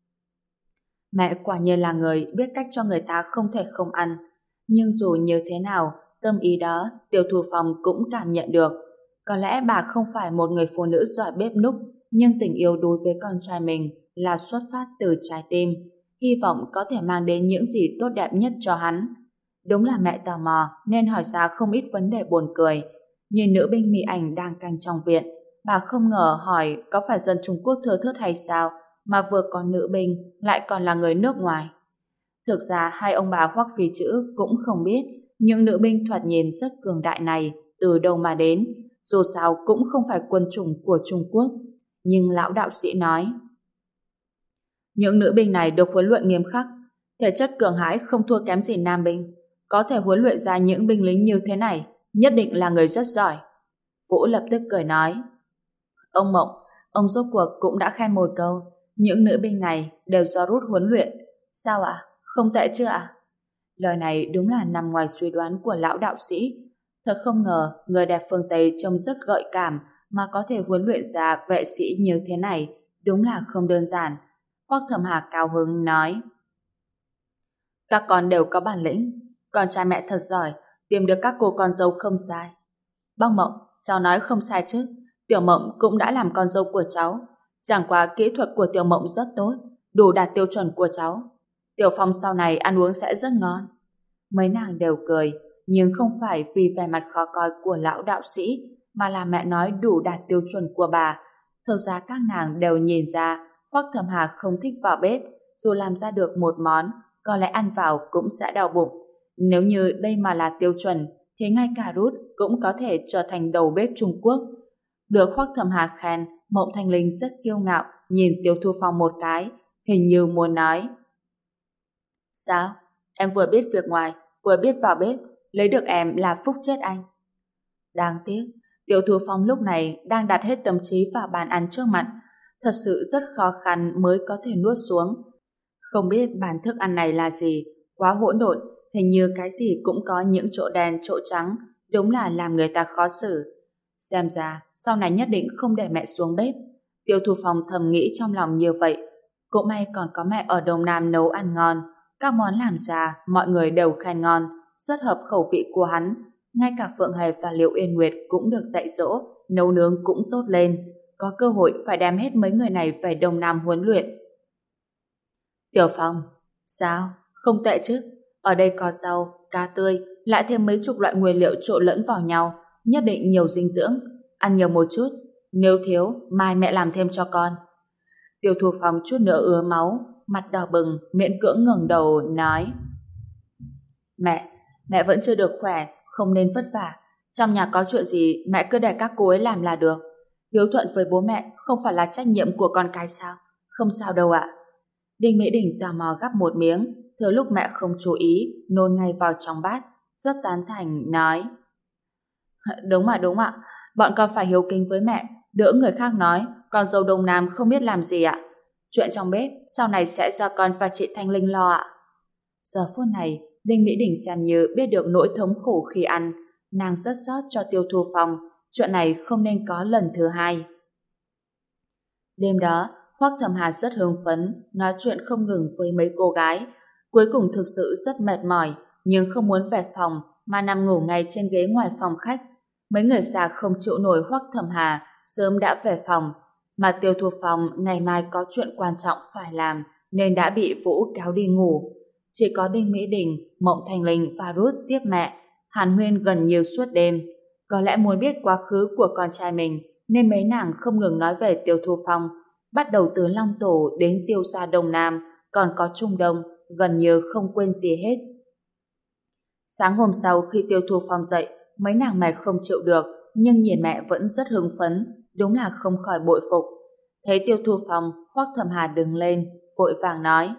Mẹ quả nhiên là người biết cách cho người ta không thể không ăn. Nhưng dù như thế nào, tâm ý đó Tiêu Thu Phong cũng cảm nhận được. Có lẽ bà không phải một người phụ nữ giỏi bếp núc, nhưng tình yêu đối với con trai mình là xuất phát từ trái tim, hy vọng có thể mang đến những gì tốt đẹp nhất cho hắn. Đúng là mẹ tò mò nên hỏi ra không ít vấn đề buồn cười. Nhìn nữ binh Mỹ Ảnh đang canh trong viện, bà không ngờ hỏi có phải dân Trung Quốc thưa thớt hay sao mà vừa có nữ binh lại còn là người nước ngoài. Thực ra hai ông bà Hoắc Phí Chữ cũng không biết những nữ binh thoạt nhìn rất cường đại này từ đâu mà đến, dù sao cũng không phải quân chủng của Trung Quốc. Nhưng lão đạo sĩ nói, những nữ binh này được huấn luyện nghiêm khắc, thể chất cường hãn không thua kém gì nam binh, có thể huấn luyện ra những binh lính như thế này, nhất định là người rất giỏi. Vũ lập tức cười nói, ông Mộng, ông rốt cuộc cũng đã khen một câu, những nữ binh này đều do Rút huấn luyện. Sao ạ? Không tệ chứ ạ? Lời này đúng là nằm ngoài suy đoán của lão đạo sĩ. Thật không ngờ người đẹp phương Tây trông rất gợi cảm mà có thể huấn luyện ra vệ sĩ như thế này, đúng là không đơn giản. Hoắc Thầm Hà cao hứng nói, các con đều có bản lĩnh, con trai mẹ thật giỏi, tìm được các cô con dâu không sai. Bác Mộng, cháu nói không sai chứ, Tiểu Mộng cũng đã làm con dâu của cháu, Chẳng qua kỹ thuật của Tiểu Mộng rất tốt, đủ đạt tiêu chuẩn của cháu. Tiểu Phong sau này ăn uống sẽ rất ngon. Mấy nàng đều cười, nhưng không phải vì vẻ mặt khó coi của lão đạo sĩ, mà là mẹ nói đủ đạt tiêu chuẩn của bà. Thực ra các nàng đều nhìn ra Hoắc Thẩm Hà không thích vào bếp, dù làm ra được một món, có lẽ ăn vào cũng sẽ đau bụng. Nếu như đây mà là tiêu chuẩn, thì ngay cả Ruth cũng có thể trở thành đầu bếp Trung Quốc. Được Hoắc Thẩm Hà khen, Mộng Thanh Linh rất kiêu ngạo nhìn Tiêu Thu Phong một cái, hình như muốn nói: sao? Em vừa biết việc ngoài, vừa biết vào bếp, lấy được em là phúc chết anh. Đáng tiếc, Tiêu Thu Phong lúc này đang đặt hết tâm trí vào bàn ăn trước mặt, thật sự rất khó khăn mới có thể nuốt xuống. Không biết bàn thức ăn này là gì, quá hỗn độn, hình như cái gì cũng có những chỗ đen chỗ trắng, đúng là làm người ta khó xử. Xem ra, sau này nhất định không để mẹ xuống bếp. Tiêu Thu Phong thầm nghĩ trong lòng như vậy. Cũng may còn có mẹ ở Đông Nam nấu ăn ngon, các món làm ra mọi người đều khen ngon, rất hợp khẩu vị của hắn. Ngay cả Phượng Hề và Liệu Yên Nguyệt cũng được dạy dỗ, nấu nướng cũng tốt lên. Có cơ hội phải đem hết mấy người này về Đông Nam huấn luyện. Tiểu Phong, sao? Không tệ chứ. Ở đây có rau, cá tươi, lại thêm mấy chục loại nguyên liệu trộn lẫn vào nhau, nhất định nhiều dinh dưỡng. Ăn nhiều một chút, nếu thiếu, mai mẹ làm thêm cho con. Tiêu Thu Phong chút nữa ứa máu, mặt đỏ bừng, miễn cưỡng ngẩng đầu, nói: Mẹ vẫn chưa được khỏe, không nên vất vả. Trong nhà có chuyện gì, mẹ cứ để các cô ấy làm là được. Hiếu thuận với bố mẹ không phải là trách nhiệm của con cái sao? Không sao đâu ạ. Đinh Mỹ Đình tò mò gắp một miếng, thừa lúc mẹ không chú ý, nôn ngay vào trong bát, rất tán thành, nói: đúng ạ, bọn con phải hiếu kính với mẹ, đỡ người khác nói con dâu Đông Nam không biết làm gì ạ. Chuyện trong bếp sau này sẽ do con và chị Thanh Linh lo ạ. Giờ phút này, Đinh Mỹ Đình xem như biết được nỗi thống khổ khi ăn, nàng rất xót cho Tiêu Thu Phong, chuyện này không nên có lần thứ hai. Đêm đó, Hoắc Thẩm Hà rất hưng phấn, nói chuyện không ngừng với mấy cô gái. Cuối cùng thực sự rất mệt mỏi, nhưng không muốn về phòng, mà nằm ngủ ngay trên ghế ngoài phòng khách. Mấy người già không chịu nổi Hoắc Thẩm Hà, sớm đã về phòng. Mà Tiêu Thu Phong ngày mai có chuyện quan trọng phải làm, nên đã bị Vũ kéo đi ngủ. Chỉ có Đinh Mỹ Đình, Mộng Thanh Linh và Ruth tiếp mẹ, hàn huyên gần như suốt đêm. Có lẽ muốn biết quá khứ của con trai mình, nên mấy nàng không ngừng nói về Tiêu Thu Phong, bắt đầu từ Long Tổ đến Tiêu gia Đông Nam, còn có Trung Đông, gần như không quên gì hết. Sáng hôm sau khi Tiêu Thu Phong dậy, mấy nàng mệt không chịu được, nhưng nhìn mẹ vẫn rất hưng phấn, đúng là không khỏi bội phục. Thấy Tiêu Thu Phong, Hoắc Thẩm Hà đứng lên, vội vàng nói: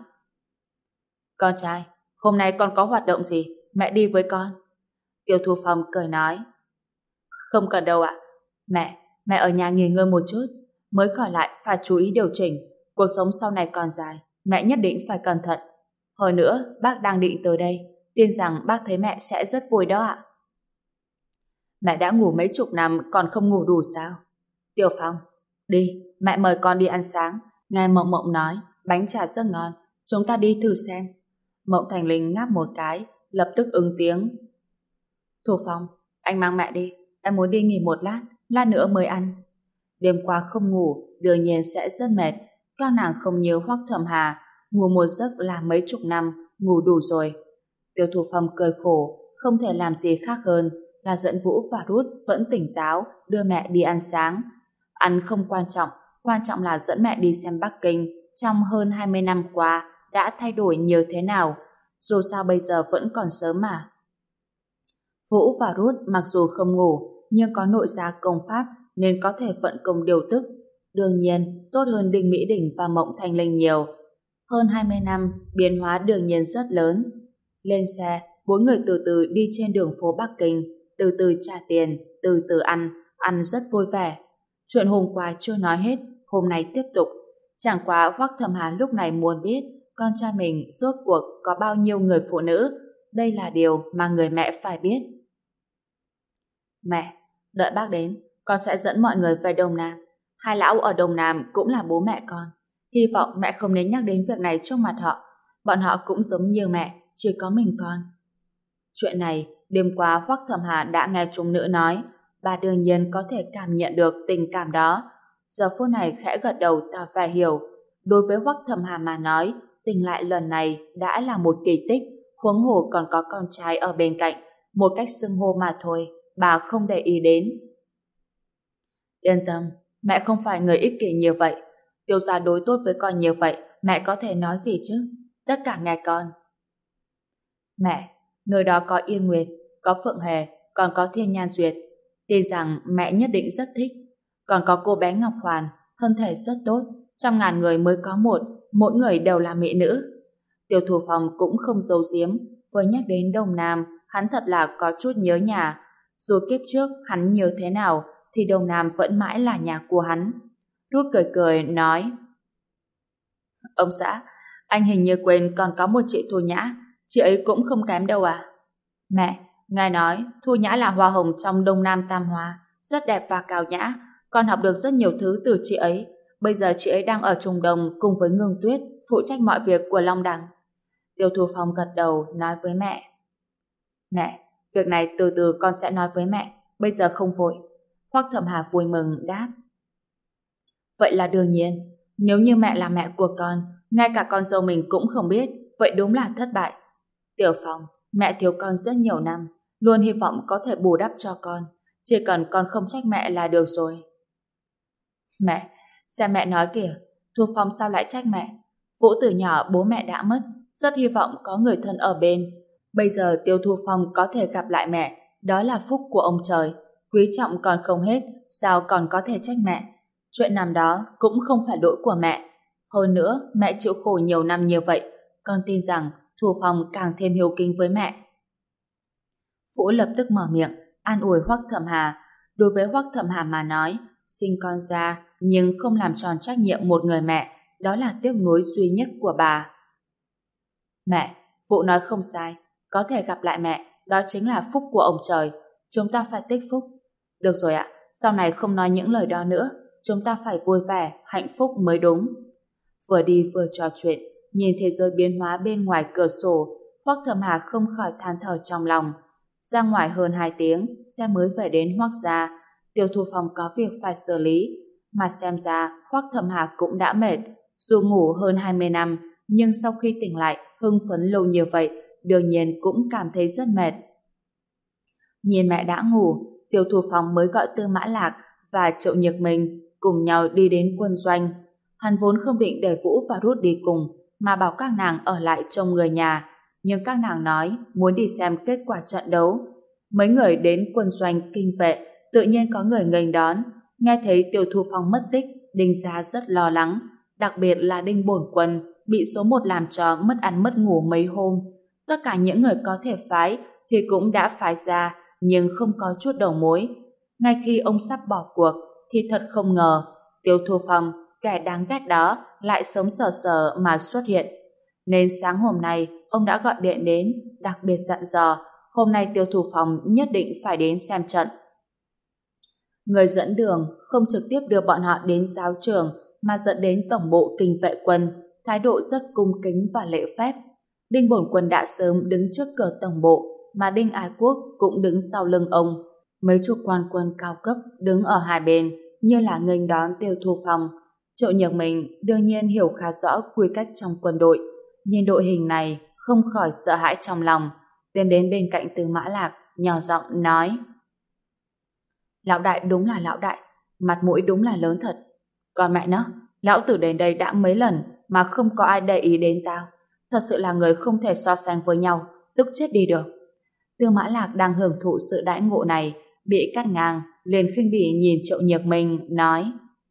Con trai, hôm nay con có hoạt động gì, mẹ đi với con. Tiêu Thu Phong cười nói: Không cần đâu ạ. Mẹ ở nhà nghỉ ngơi một chút, mới khỏi lại phải chú ý điều chỉnh. Cuộc sống sau này còn dài, mẹ nhất định phải cẩn thận. Hồi nữa, bác đang định tới đây, tin rằng bác thấy mẹ sẽ rất vui đó ạ. Mẹ đã ngủ mấy chục năm còn không ngủ đủ sao? Tiêu Phong, đi, mẹ mời con đi ăn sáng. Nghe Mộng Mộng nói, bánh trà rất ngon, chúng ta đi thử xem. Mộng Thành Linh ngáp một cái, lập tức ứng tiếng. Thu Phong, anh mang mẹ đi, em muốn đi nghỉ một lát nữa mới ăn. Đêm qua không ngủ, đương nhiên sẽ rất mệt. Các nàng không nhớ Hoắc Thẩm Hà, ngủ một giấc là mấy chục năm, ngủ đủ rồi. Tiêu Thu Phong cười khổ, không thể làm gì khác hơn là dẫn Vũ và Ruth vẫn tỉnh táo đưa mẹ đi ăn sáng. Ăn không quan trọng là dẫn mẹ đi xem Bắc Kinh trong hơn 20 năm qua đã thay đổi nhiều thế nào. Dù sao bây giờ vẫn còn sớm mà. Vũ và Ruth mặc dù không ngủ nhưng có nội gia công pháp nên có thể vận công điều tức. Đương nhiên, tốt hơn Đinh Mỹ Đình và Mộng Thanh Linh nhiều. Hơn 20 năm, biến hóa đương nhiên rất lớn. Lên xe, bốn người từ từ đi trên đường phố Bắc Kinh, từ từ trả tiền, từ từ ăn rất vui vẻ. Chuyện hôm qua chưa nói hết, hôm nay tiếp tục. Chẳng qua Hoắc Thẩm Hà lúc này muốn biết con trai mình rốt cuộc có bao nhiêu người phụ nữ. Đây là điều mà người mẹ phải biết. Mẹ, đợi bác đến, con sẽ dẫn mọi người về Đông Nam. Hai lão ở Đông Nam cũng là bố mẹ con. Hy vọng mẹ không nên nhắc đến việc này trước mặt họ. Bọn họ cũng giống như mẹ, chỉ có mình con. Chuyện này, đêm qua Hoắc Thẩm Hà đã nghe chúng nữ nói. Bà đương nhiên có thể cảm nhận được tình cảm đó. giờ phút này khẽ gật đầu tỏ vẻ hiểu. Đối với Hoắc Thẩm Hà mà nói, tỉnh lại lần này đã là một kỳ tích, huống hồ còn có con trai ở bên cạnh, một cách xưng hô mà thôi, bà không để ý đến. Yên tâm, mẹ không phải người ích kỷ như vậy. Tiêu gia đối tốt với con như vậy, mẹ có thể nói gì chứ? Tất cả nghe con. Mẹ, nơi đó có Yên Nguyệt, có Phượng Hề, còn có Thiên Nhan Duyệt. Tin rằng mẹ nhất định rất thích. Còn có cô bé Ngọc Hoàn, thân thể rất tốt, 100.000 người mới có một, mỗi người đều là mỹ nữ. Tiêu Thủ Phong cũng không giấu giếm, vừa nhắc đến Đông Nam, hắn thật là có chút nhớ nhà. Dù kiếp trước hắn nhớ thế nào, thì Đông Nam vẫn mãi là nhà của hắn. Rút cười cười nói: Ông xã, anh hình như quên còn có một chị Thu Nhã, chị ấy cũng không kém đâu à? Mẹ, ngài nói Thu Nhã là hoa hồng trong Đông Nam Tam Hoa, rất đẹp và cao nhã, con học được rất nhiều thứ từ chị ấy. Bây giờ chị ấy đang ở Trung Đông cùng với Ngưng Tuyết, phụ trách mọi việc của Long Đằng. Tiêu Thu Phong gật đầu nói với mẹ: Mẹ, việc này từ từ con sẽ nói với mẹ, bây giờ không vội. Hoắc Thẩm Hà vui mừng đáp: Vậy là đương nhiên, nếu như mẹ là mẹ của con, ngay cả con dâu mình cũng không biết, vậy đúng là thất bại. Tiểu Phong, mẹ thiếu con rất nhiều năm, luôn hy vọng có thể bù đắp cho con, chỉ cần con không trách mẹ là được rồi. Mẹ, xem mẹ nói kìa, Thu Phong sao lại trách mẹ? Vũ từ nhỏ bố mẹ đã mất, rất hy vọng có người thân ở bên. Bây giờ Tiêu Thu Phong có thể gặp lại mẹ, đó là phúc của ông trời. Quý trọng còn không hết, sao còn có thể trách mẹ? Chuyện năm đó cũng không phải lỗi của mẹ. Hơn nữa, mẹ chịu khổ nhiều năm như vậy, con tin rằng Thu Phong càng thêm hiếu kính với mẹ. Vũ lập tức mở miệng, an ủi Hoắc Thẩm Hà. Đối với Hoắc Thẩm Hà mà nói, sinh con ra nhưng không làm tròn trách nhiệm một người mẹ, đó là tiếc nuối duy nhất của bà. Mẹ, Vũ nói không sai, có thể gặp lại mẹ, đó chính là phúc của ông trời. Chúng ta phải tích phúc. Được rồi ạ, sau này không nói những lời đó nữa. Chúng ta phải vui vẻ, hạnh phúc mới đúng. Vừa đi vừa trò chuyện, nhìn thế giới biến hóa bên ngoài cửa sổ, Hoắc Thẩm Hà không khỏi than thở trong lòng. Ra ngoài hơn 2 tiếng, xe mới về đến Hoắc gia. Tiêu Thu Phong có việc phải xử lý, mà xem ra Hoắc Thẩm Hà cũng đã mệt. Dù ngủ hơn 20 năm, nhưng sau khi tỉnh lại hưng phấn lâu như vậy, đương nhiên cũng cảm thấy rất mệt. Nhìn mẹ đã ngủ, Tiêu Thu Phong mới gọi Tư Mã Lạc và Triệu Nhược Minh cùng nhau đi đến quân doanh. Hắn vốn không định để Vũ và Rút đi cùng, mà bảo các nàng ở lại trông người nhà, nhưng các nàng nói muốn đi xem kết quả trận đấu. Mấy người đến quân doanh kinh vệ, tự nhiên có người nghênh đón. Nghe thấy Tiêu Thu Phong mất tích, Đinh gia rất lo lắng, đặc biệt là Đinh Bổn Quân bị số 1 làm cho mất ăn mất ngủ mấy hôm. Tất cả những người có thể phái thì cũng đã phái ra, nhưng không có chút đầu mối. Ngay khi ông sắp bỏ cuộc, thì thật không ngờ Tiêu Thu Phong, kẻ đáng ghét đó, lại sống sờ sờ mà xuất hiện. Nên sáng hôm nay ông đã gọi điện đến, đặc biệt dặn dò hôm nay Tiêu Thu Phong nhất định phải đến xem trận. Người dẫn đường không trực tiếp đưa bọn họ đến giáo trường, mà dẫn đến tổng bộ kinh vệ quân, thái độ rất cung kính và lễ phép. Đinh Bổn Quân đã sớm đứng trước cửa tổng bộ, mà Đinh Ái Quốc cũng đứng sau lưng ông. Mấy chục quan quân cao cấp đứng ở hai bên, như là nghênh đón Tiêu Thu Phong. Triệu Nhược Minh đương nhiên hiểu khá rõ quy cách trong quân đội, nhìn đội hình này không khỏi sợ hãi trong lòng, tiến đến bên cạnh Tư Mã Lạc, nhỏ giọng nói: Lão đại đúng là lão đại, mặt mũi đúng là lớn thật. Còn mẹ nó, lão tử đến đây đã mấy lần mà không có ai để ý đến tao. Thật sự là người không thể so sánh với nhau, tức chết đi được. Tư Mã Lạc đang hưởng thụ sự đãi ngộ này, bị cắt ngang, liền khinh bỉ nhìn Triệu Nhược Minh, nói: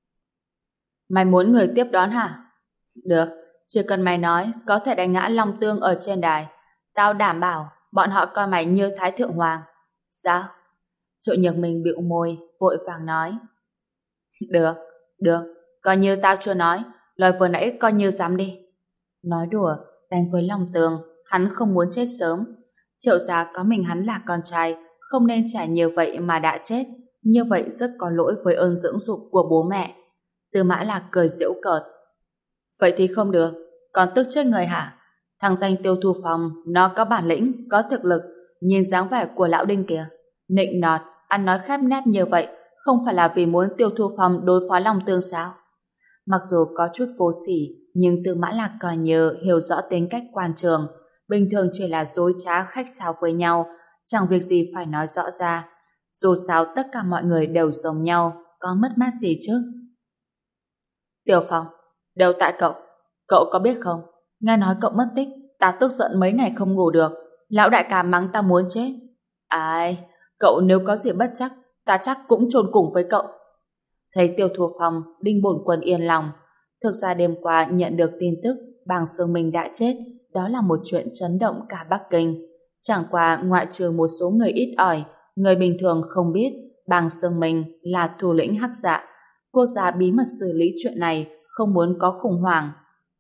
Mày muốn người tiếp đón hả? Được, chỉ cần mày nói có thể đánh ngã Long Tương ở trên đài, tao đảm bảo bọn họ coi mày như Thái Thượng Hoàng. Sao? Triệu Nhược Minh bĩu môi, vội vàng nói: Được, được, coi như tao chưa nói, lời vừa nãy coi như dám đi. Nói đùa, đánh với Long Tương, hắn không muốn chết sớm. Triệu gia có mình hắn là con trai, không nên trả nhiều vậy mà đã chết, như vậy rất có lỗi với ơn dưỡng dục của bố mẹ. Tư Mã Lạc cười giễu cợt: Vậy thì không được, còn tức chết người hả? Thằng danh Tiêu Thu Phong, nó có bản lĩnh, có thực lực, nhìn dáng vẻ của lão Đinh kìa, nịnh nọt, ăn nói khép nép như vậy, không phải là vì muốn Tiêu Thu Phong đối phó Long Tương sao? Mặc dù có chút vô sỉ, nhưng Tư Mã Lạc coi như hiểu rõ tính cách quan trường, bình thường chỉ là dối trá khách sáo với nhau, chẳng việc gì phải nói rõ ra. Dù sao tất cả mọi người đều giống nhau, có mất mát gì chứ? Tiểu Phong, đều tại cậu. Cậu có biết không? Nghe nói cậu mất tích, ta tức giận mấy ngày không ngủ được. Lão đại ca mắng ta muốn chết. Ai, cậu nếu có gì bất chắc, ta chắc cũng chôn cùng với cậu. Thấy Tiêu Thu Phong, Đinh Bổn Quân yên lòng. Thực ra đêm qua nhận được tin tức Bàng Sương Minh đã chết, đó là một chuyện chấn động cả Bắc Kinh. Chẳng qua ngoại trừ một số người ít ỏi, người bình thường không biết Bàng Sương Minh là thủ lĩnh Hắc Dạ. Cô già bí mật xử lý chuyện này, không muốn có khủng hoảng.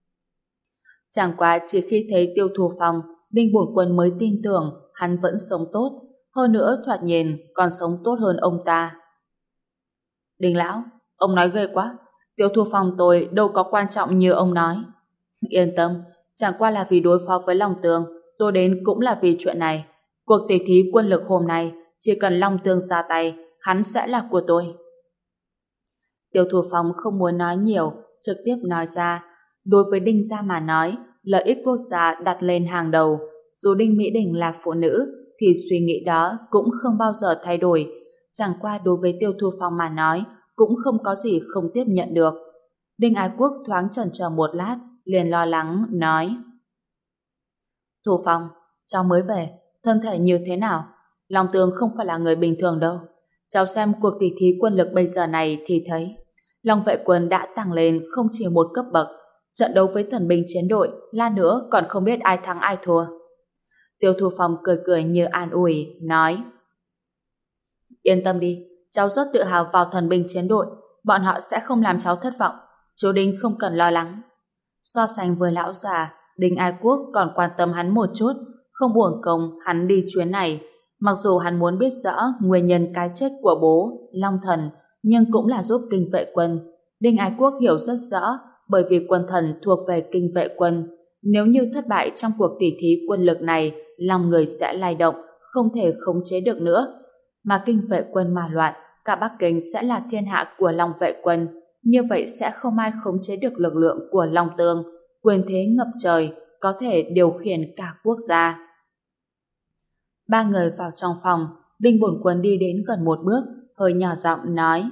Chẳng qua chỉ khi thấy Tiêu Thu Phong, Đinh Bổn Quân mới tin tưởng hắn vẫn sống tốt, hơn nữa thoạt nhìn còn sống tốt hơn ông ta. Đinh lão, ông nói ghê quá. Tiêu Thu Phong tôi đâu có quan trọng như ông nói. Yên tâm, chẳng qua là vì đối phó với Long Tường, tôi đến cũng là vì chuyện này. Cuộc tỉ thí quân lực hôm nay, chỉ cần Long Tường ra tay, hắn sẽ là của tôi. Tiêu Thu Phong không muốn nói nhiều, trực tiếp nói ra. Đối với Đinh gia mà nói, lợi ích quốc gia đặt lên hàng đầu. Dù Đinh Mỹ Đình là phụ nữ, thì suy nghĩ đó cũng không bao giờ thay đổi. Chẳng qua đối với Tiêu Thu Phong mà nói, cũng không có gì không tiếp nhận được. Đinh Ái Quốc thoáng chần chờ một lát, liền lo lắng, nói: Thu Phong, cháu mới về, thân thể như thế nào? Long Tường không phải là người bình thường đâu. Cháu xem cuộc tỷ thí quân lực bây giờ này thì thấy Long Vệ Quân đã tăng lên không chỉ một cấp bậc. Trận đấu với thần binh chiến đội, lát nữa còn không biết ai thắng ai thua. Tiêu Thu Phong cười cười như an ủi, nói: Yên tâm đi, cháu rất tự hào vào thần binh chiến đội, bọn họ sẽ không làm cháu thất vọng. Chú Đinh không cần lo lắng. So sánh với lão già, Đinh Ái Quốc còn quan tâm hắn một chút, không uổng công hắn đi chuyến này. Mặc dù hắn muốn biết rõ nguyên nhân cái chết của bố, Long Thần, nhưng cũng là giúp kinh vệ quân. Đinh Ái Quốc hiểu rất rõ, bởi vì quân thần thuộc về kinh vệ quân. Nếu như thất bại trong cuộc tỉ thí quân lực này, lòng người sẽ lay động, không thể khống chế được nữa. Mà kinh vệ quân mà loạn, cả Bắc Kinh sẽ là thiên hạ của Long Vệ Quân. Như vậy sẽ không ai khống chế được lực lượng của Long Tương, quyền thế ngập trời, có thể điều khiển cả quốc gia. Ba người vào trong phòng, Đinh Bổn Quân đi đến gần một bước, hơi nhỏ giọng nói: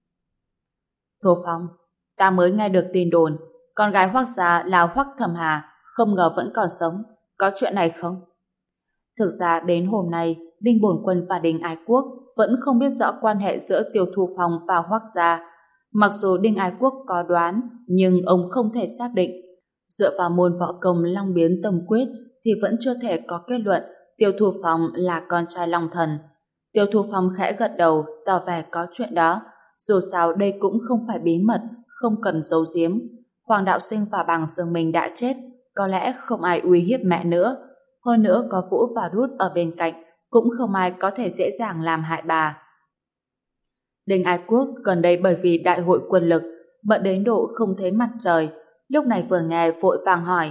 Thu Phong, ta mới nghe được tin đồn, con gái Hoắc gia là Hoắc Thẩm Hà, không ngờ vẫn còn sống, có chuyện này không? Thực ra đến hôm nay, Đinh Bổn Quân và Đinh Ái Quốc vẫn không biết rõ quan hệ giữa Tiêu Thu Phong và Hoắc gia. Mặc dù Đinh Ái Quốc có đoán, nhưng ông không thể xác định. Dựa vào môn võ công Long Biến Tâm Quyết thì vẫn chưa thể có kết luận Tiêu Thu Phong là con trai Long Thần. Tiêu Thu Phong khẽ gật đầu, tỏ vẻ có chuyện đó. Dù sao đây cũng không phải bí mật, không cần giấu giếm. Hoàng Đạo Sinh và Bàng Sương Minh đã chết, có lẽ không ai uy hiếp mẹ nữa. Hơn nữa có Vũ và Rút ở bên cạnh, cũng không ai có thể dễ dàng làm hại bà. Đinh Ái Quốc gần đây bởi vì đại hội quân lực, bận đến độ không thấy mặt trời, lúc này vừa nghe vội vàng hỏi: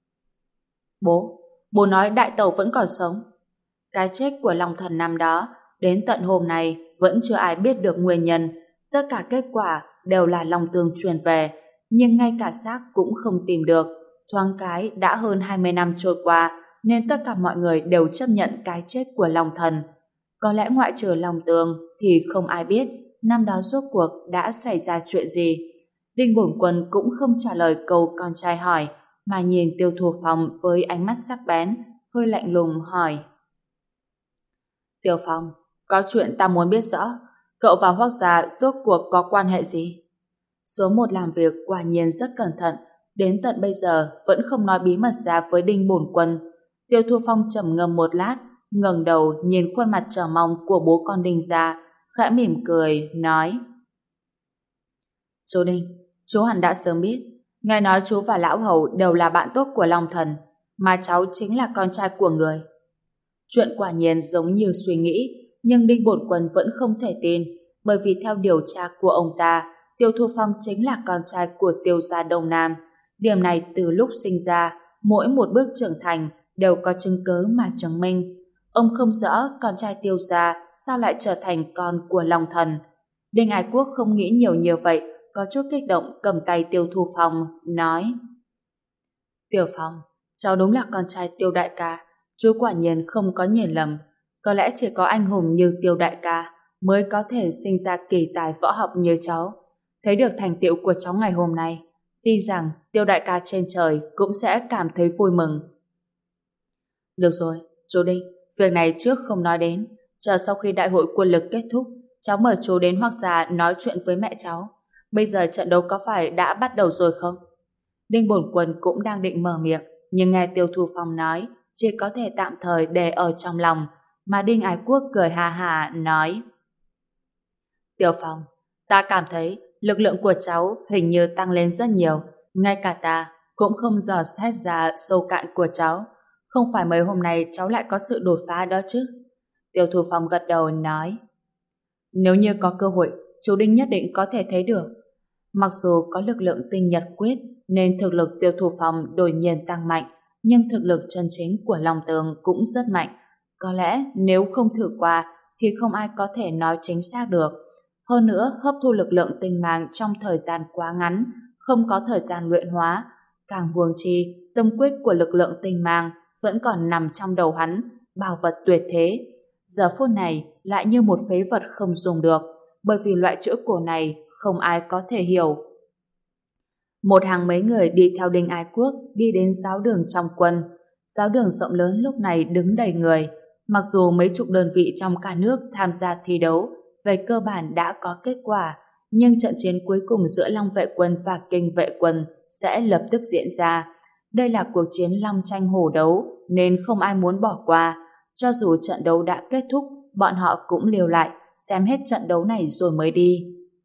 Bố nói đại tẩu vẫn còn sống. Cái chết của Long Thần năm đó, đến tận hôm nay vẫn chưa ai biết được nguyên nhân. Tất cả kết quả đều là Long Tương truyền về, nhưng ngay cả xác cũng không tìm được. Thoáng cái đã hơn 20 năm trôi qua, nên tất cả mọi người đều chấp nhận cái chết của Long Thần. Có lẽ ngoại trừ Long Tương thì không ai biết năm đó rốt cuộc đã xảy ra chuyện gì. Đinh Bổn Quân cũng không trả lời câu con trai hỏi, mà nhìn Tiêu Thu Phong với ánh mắt sắc bén, hơi lạnh lùng hỏi: Tiêu Phong, có chuyện ta muốn biết rõ, cậu và Hoắc gia rốt cuộc có quan hệ gì? Số một làm việc quả nhiên rất cẩn thận, đến tận bây giờ vẫn không nói bí mật ra với Đinh Bổn Quân. Tiêu Thu Phong trầm ngâm một lát, ngẩng đầu nhìn khuôn mặt chờ mong của bố con Đinh gia, khẽ mỉm cười, nói: Chú Đinh, chú hẳn đã sớm biết, nghe nói chú và Lão Hầu đều là bạn tốt của Long Thần, mà cháu chính là con trai của người. Chuyện quả nhiên giống như suy nghĩ, nhưng Đinh Bổn Quân vẫn không thể tin, bởi vì theo điều tra của ông ta, Tiêu Thu Phong chính là con trai của Tiêu gia Đông Nam. Điểm này từ lúc sinh ra, mỗi một bước trưởng thành đều có chứng cứ mà chứng minh. Ông không rõ con trai Tiêu gia sao lại trở thành con của Long Thần. Đinh Ái Quốc không nghĩ nhiều như vậy, có chút kích động cầm tay Tiêu Thu Phong, nói: Tiểu Phong, cháu đúng là con trai Tiêu đại ca, chú quả nhiên không có nhìn lầm. Có lẽ chỉ có anh hùng như Tiêu đại ca mới có thể sinh ra kỳ tài võ học như cháu. Thấy được thành tựu của cháu ngày hôm nay, tin rằng Tiêu đại ca trên trời cũng sẽ cảm thấy vui mừng. Được rồi, chú Đinh, việc này trước không nói đến. Chờ sau khi đại hội quân lực kết thúc, cháu mời chú đến Hoắc gia nói chuyện với mẹ cháu. Bây giờ trận đấu có phải đã bắt đầu rồi không? Đinh Bổn Quân cũng đang định mở miệng, nhưng nghe Tiêu Thu Phong nói, chỉ có thể tạm thời để ở trong lòng, mà Đinh Ái Quốc cười hà hà nói: Tiểu Phong, ta cảm thấy lực lượng của cháu hình như tăng lên rất nhiều, ngay cả ta cũng không dò xét ra sâu cạn của cháu. Không phải mấy hôm nay cháu lại có sự đột phá đó chứ? Tiêu Thu Phong gật đầu nói: Nếu như có cơ hội, chú Đinh nhất định có thể thấy được. Mặc dù có lực lượng tinh nhật quyết nên thực lực Tiêu Thu Phong đột nhiên tăng mạnh, nhưng thực lực chân chính của Long Tường cũng rất mạnh. Có lẽ nếu không thử qua thì không ai có thể nói chính xác được. Hơn nữa, hấp thu lực lượng tinh mang trong thời gian quá ngắn, không có thời gian luyện hóa. Càng huống chi, tâm quyết của lực lượng tinh mang vẫn còn nằm trong đầu hắn, bảo vật tuyệt thế. Giờ phút này lại như một phế vật không dùng được, bởi vì loại chữ cổ này không ai có thể hiểu. Một hàng mấy người đi theo Đinh Ái Quốc đi đến giáo đường trong quân. Giáo đường rộng lớn lúc này đứng đầy người. Mặc dù mấy chục đơn vị trong cả nước tham gia thi đấu, về cơ bản đã có kết quả, nhưng trận chiến cuối cùng giữa Long Vệ Quân và Kinh Vệ Quân sẽ lập tức diễn ra. Đây là cuộc chiến long tranh hổ đấu, nên không ai muốn bỏ qua. Cho dù trận đấu đã kết thúc, bọn họ cũng liều lại, xem hết trận đấu này rồi mới đi.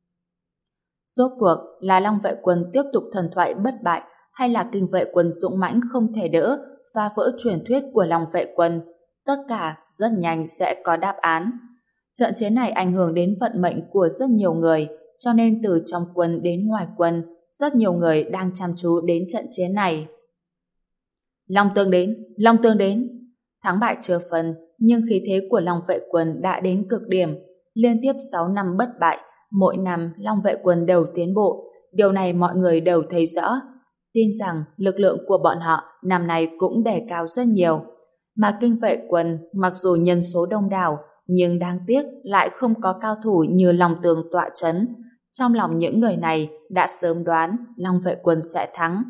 Rốt cuộc là Long Vệ Quân tiếp tục thần thoại bất bại hay là Kinh Vệ Quân dũng mãnh không thể đỡ, phá vỡ truyền thuyết của Long Vệ Quân? Tất cả rất nhanh sẽ có đáp án. Trận chiến này ảnh hưởng đến vận mệnh của rất nhiều người, cho nên từ trong quân đến ngoài quân, rất nhiều người đang chăm chú đến trận chiến này. Long Tương đến, Long Tương đến. Thắng bại chưa phân, nhưng khí thế của Long Vệ Quân đã đến cực điểm. Liên tiếp 6 năm bất bại, mỗi năm Long Vệ Quân đều tiến bộ. Điều này mọi người đều thấy rõ. Tin rằng lực lượng của bọn họ năm nay cũng đề cao rất nhiều. Mà Kinh Vệ Quân mặc dù nhân số đông đảo, nhưng đáng tiếc lại không có cao thủ như Long Tường tọa chấn. Trong lòng những người này đã sớm đoán Long Vệ Quân sẽ thắng.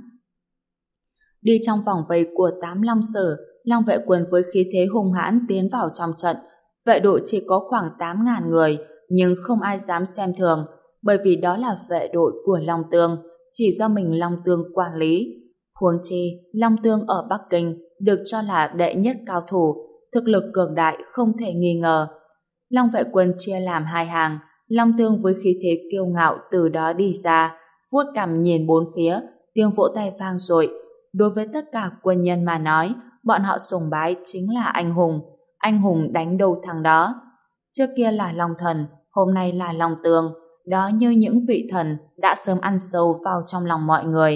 Đi trong vòng vây của 8 long sở, Long Vệ Quân với khí thế hung hãn tiến vào trong trận. Vệ đội chỉ có khoảng 8.000 người, nhưng không ai dám xem thường, bởi vì đó là vệ đội của Long Tương, chỉ do mình Long Tương quản lý. Huống chi, Long Tương ở Bắc Kinh được cho là đệ nhất cao thủ, thực lực cường đại không thể nghi ngờ. Long Vệ Quân chia làm hai hàng, Long Tương với khí thế kiêu ngạo từ đó đi ra, vuốt cằm nhìn bốn phía, tiếng vỗ tay vang dội. Đối với tất cả quân nhân mà nói, bọn họ sùng bái chính là anh hùng đánh đâu thằng đó. Trước kia là Long Thần, hôm nay là Long Tương, đó như những vị thần đã sớm ăn sâu vào trong lòng mọi người.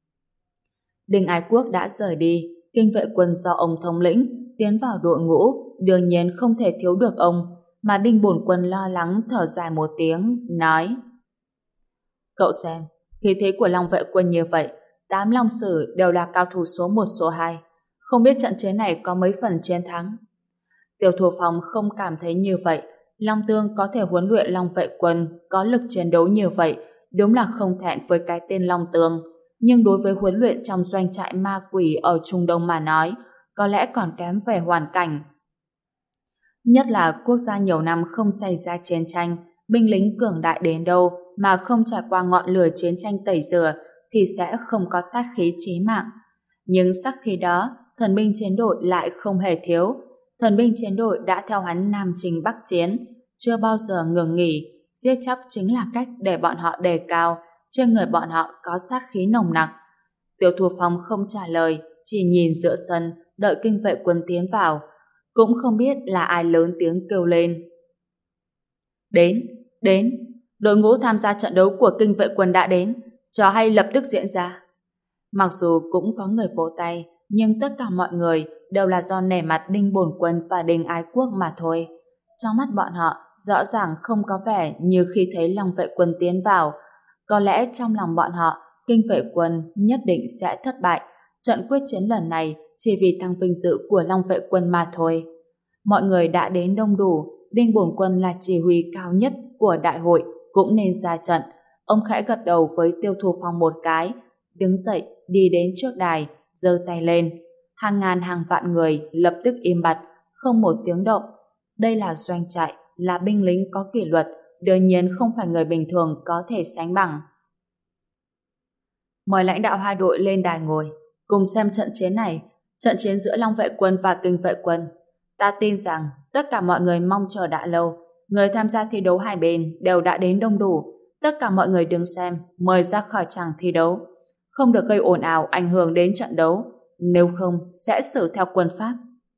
Đinh Ái Quốc đã rời đi, Kinh Vệ Quân do ông thống lĩnh tiến vào đội ngũ, đương nhiên không thể thiếu được ông, mà Đinh Bổn Quân lo lắng thở dài một tiếng, nói: Cậu xem, khí thế của Long Vệ Quân như vậy, 8 long sử đều là cao thủ số 1 số 2, không biết trận chiến này có mấy phần chiến thắng. Tiêu Thu Phong không cảm thấy như vậy. Long Tương có thể huấn luyện Long Vệ Quân có lực chiến đấu như vậy, đúng là không thẹn với cái tên Long Tương, nhưng đối với huấn luyện trong doanh trại ma quỷ ở Trung Đông mà nói, có lẽ còn kém về hoàn cảnh. Nhất là quốc gia nhiều năm không xảy ra chiến tranh, binh lính cường đại đến đâu mà không trải qua ngọn lửa chiến tranh tẩy rửa thì sẽ không có sát khí chí mạng. Nhưng sát khí đó, thần binh chiến đội lại không hề thiếu. Thần binh chiến đội đã theo hắn nam chinh bắc chiến, chưa bao giờ ngừng nghỉ. Giết chóc chính là cách để bọn họ đề cao, trên người bọn họ có sát khí nồng nặc. Tiêu Thu Phong không trả lời, chỉ nhìn giữa sân, đợi Kinh Vệ Quân tiến vào. Cũng không biết là ai lớn tiếng kêu lên: Đến, đến, đội ngũ tham gia trận đấu của Kinh Vệ Quân đã đến, trò hay lập tức diễn ra. Mặc dù cũng có người vỗ tay, nhưng tất cả mọi người đều là do nể mặt Đinh Bổn Quân và Đinh Ái Quốc mà thôi. Trong mắt bọn họ, rõ ràng không có vẻ như khi thấy Long vệ quân tiến vào. Có lẽ trong lòng bọn họ, Kinh vệ quân nhất định sẽ thất bại. Trận quyết chiến lần này chỉ vì tăng vinh dự của Long vệ quân mà thôi. Mọi người đã đến đông đủ, Đinh Bổn Quân là chỉ huy cao nhất của đại hội cũng nên ra trận. Ông khẽ gật đầu với Tiêu Thu Phong một cái, đứng dậy đi đến trước đài, giơ tay lên. Hàng ngàn hàng vạn người lập tức im bặt, không một tiếng động. Đây là doanh trại, là binh lính có kỷ luật, đương nhiên không phải người bình thường có thể sánh bằng. Mời lãnh đạo hai đội lên đài ngồi, cùng xem trận chiến này, trận chiến giữa Long vệ quân và Kinh vệ quân. Ta tin rằng tất cả mọi người mong chờ đã lâu, người tham gia thi đấu hai bên đều đã đến đông đủ. Tất cả mọi người đứng xem, mời ra khỏi tràng thi đấu. Không được gây ồn ào ảnh hưởng đến trận đấu, nếu không sẽ xử theo quân pháp.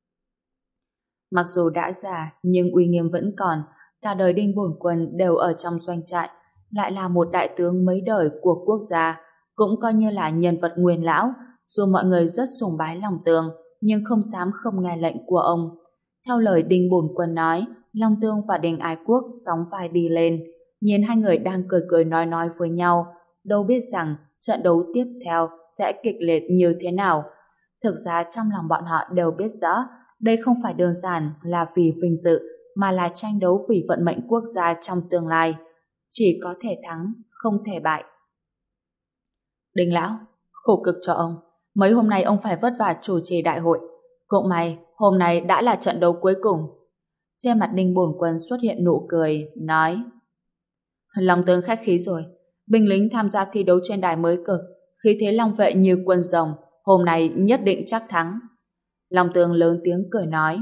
Mặc dù đã già nhưng uy nghiêm vẫn còn, cả đời Đinh Bổn Quân đều ở trong doanh trại, lại là một đại tướng mấy đời của quốc gia, cũng coi như là nhân vật nguyên lão. Dù mọi người rất sùng bái Long Tương, nhưng không dám không nghe lệnh của ông. Theo lời Đinh Bổn Quân nói, Long Tương và Đinh Ái Quốc sóng vai đi lên, nhìn hai người đang cười cười nói với nhau, đâu biết rằng trận đấu tiếp theo sẽ kịch liệt như thế nào. Thực ra trong lòng bọn họ đều biết rõ, đây không phải đơn giản là vì vinh dự, mà là tranh đấu vì vận mệnh quốc gia trong tương lai. Chỉ có thể thắng, không thể bại. Đinh lão, khổ cực cho ông. Mấy hôm nay ông phải vất vả chủ trì đại hội. Cũng may, hôm nay đã là trận đấu cuối cùng. Trên mặt Đinh Bổn Quân xuất hiện nụ cười, nói: Long Tương khách khí rồi. Binh lính tham gia thi đấu trên đài mới cực, khí thế long vệ như quân rồng, hôm nay nhất định chắc thắng. Long Tương lớn tiếng cười nói: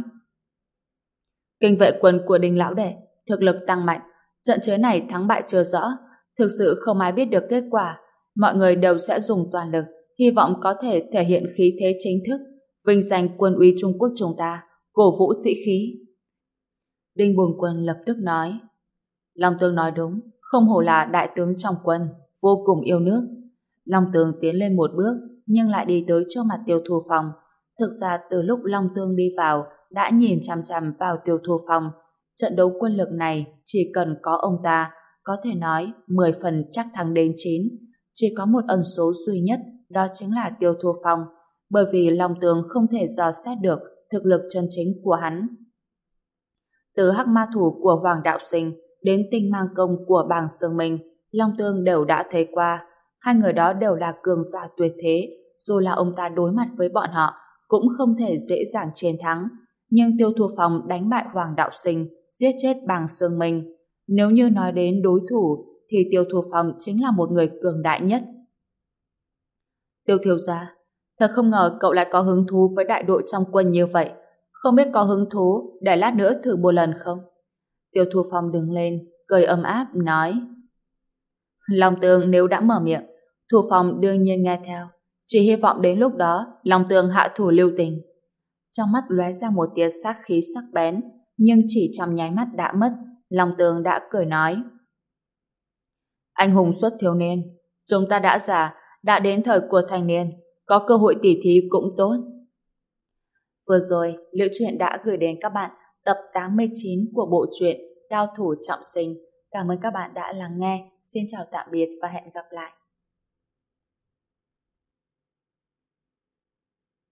Kinh vệ quân của Đinh lão đệ thực lực tăng mạnh, trận chiến này thắng bại chưa rõ, thực sự không ai biết được kết quả. Mọi người đều sẽ dùng toàn lực, hy vọng có thể thể hiện khí thế chính thức, vinh danh quân uy Trung Quốc chúng ta, cổ vũ sĩ khí. Đinh Bổn Quân lập tức nói: Long Tương nói đúng, không hổ là đại tướng trong quân, vô cùng yêu nước. Long Tương tiến lên một bước, nhưng lại đi tới trước mặt Tiêu Thu Phong. Thực ra từ lúc Long Tương đi vào, đã nhìn chằm chằm vào Tiêu Thu Phong. Trận đấu quân lực này chỉ cần có ông ta, có thể nói 10 phần chắc thắng đến 9. Chỉ có một ẩn số duy nhất, đó chính là Tiêu Thu Phong, bởi vì Long Tương không thể dò xét được thực lực chân chính của hắn. Từ hắc ma thủ của Hoàng Đạo Sinh đến tinh mang công của Bàng Sương Minh, Long Tương đều đã thấy qua. Hai người đó đều là cường giả tuyệt thế, dù là ông ta đối mặt với bọn họ cũng không thể dễ dàng chiến thắng. Nhưng Tiêu Thu Phong đánh bại Hoàng Đạo Sinh, giết chết Bàng Sương Minh. Nếu như nói đến đối thủ thì Tiêu Thu Phong chính là một người cường đại nhất. Tiêu thiếu gia, thật không ngờ cậu lại có hứng thú với đại đội trong quân như vậy. Không biết có hứng thú để lát nữa thử một lần không? Tiêu Thu Phong đứng lên, cười ấm áp, nói: Long Tương nếu đã mở miệng, Thu Phong đương nhiên nghe theo. Chỉ hy vọng đến lúc đó Long Tương hạ thủ lưu tình. Trong mắt lóe ra một tia sát khí sắc bén, nhưng chỉ trong nháy mắt đã mất. Long Tương đã cười nói: Anh hùng xuất thiếu niên, chúng ta đã già, đã đến thời của thành niên, có cơ hội tỉ thí cũng tốt. Vừa rồi, Liễu Chuyện đã gửi đến các bạn tập 89 của bộ truyện Cao thủ trọng sinh. Cảm ơn các bạn đã lắng nghe. Xin chào tạm biệt và hẹn gặp lại.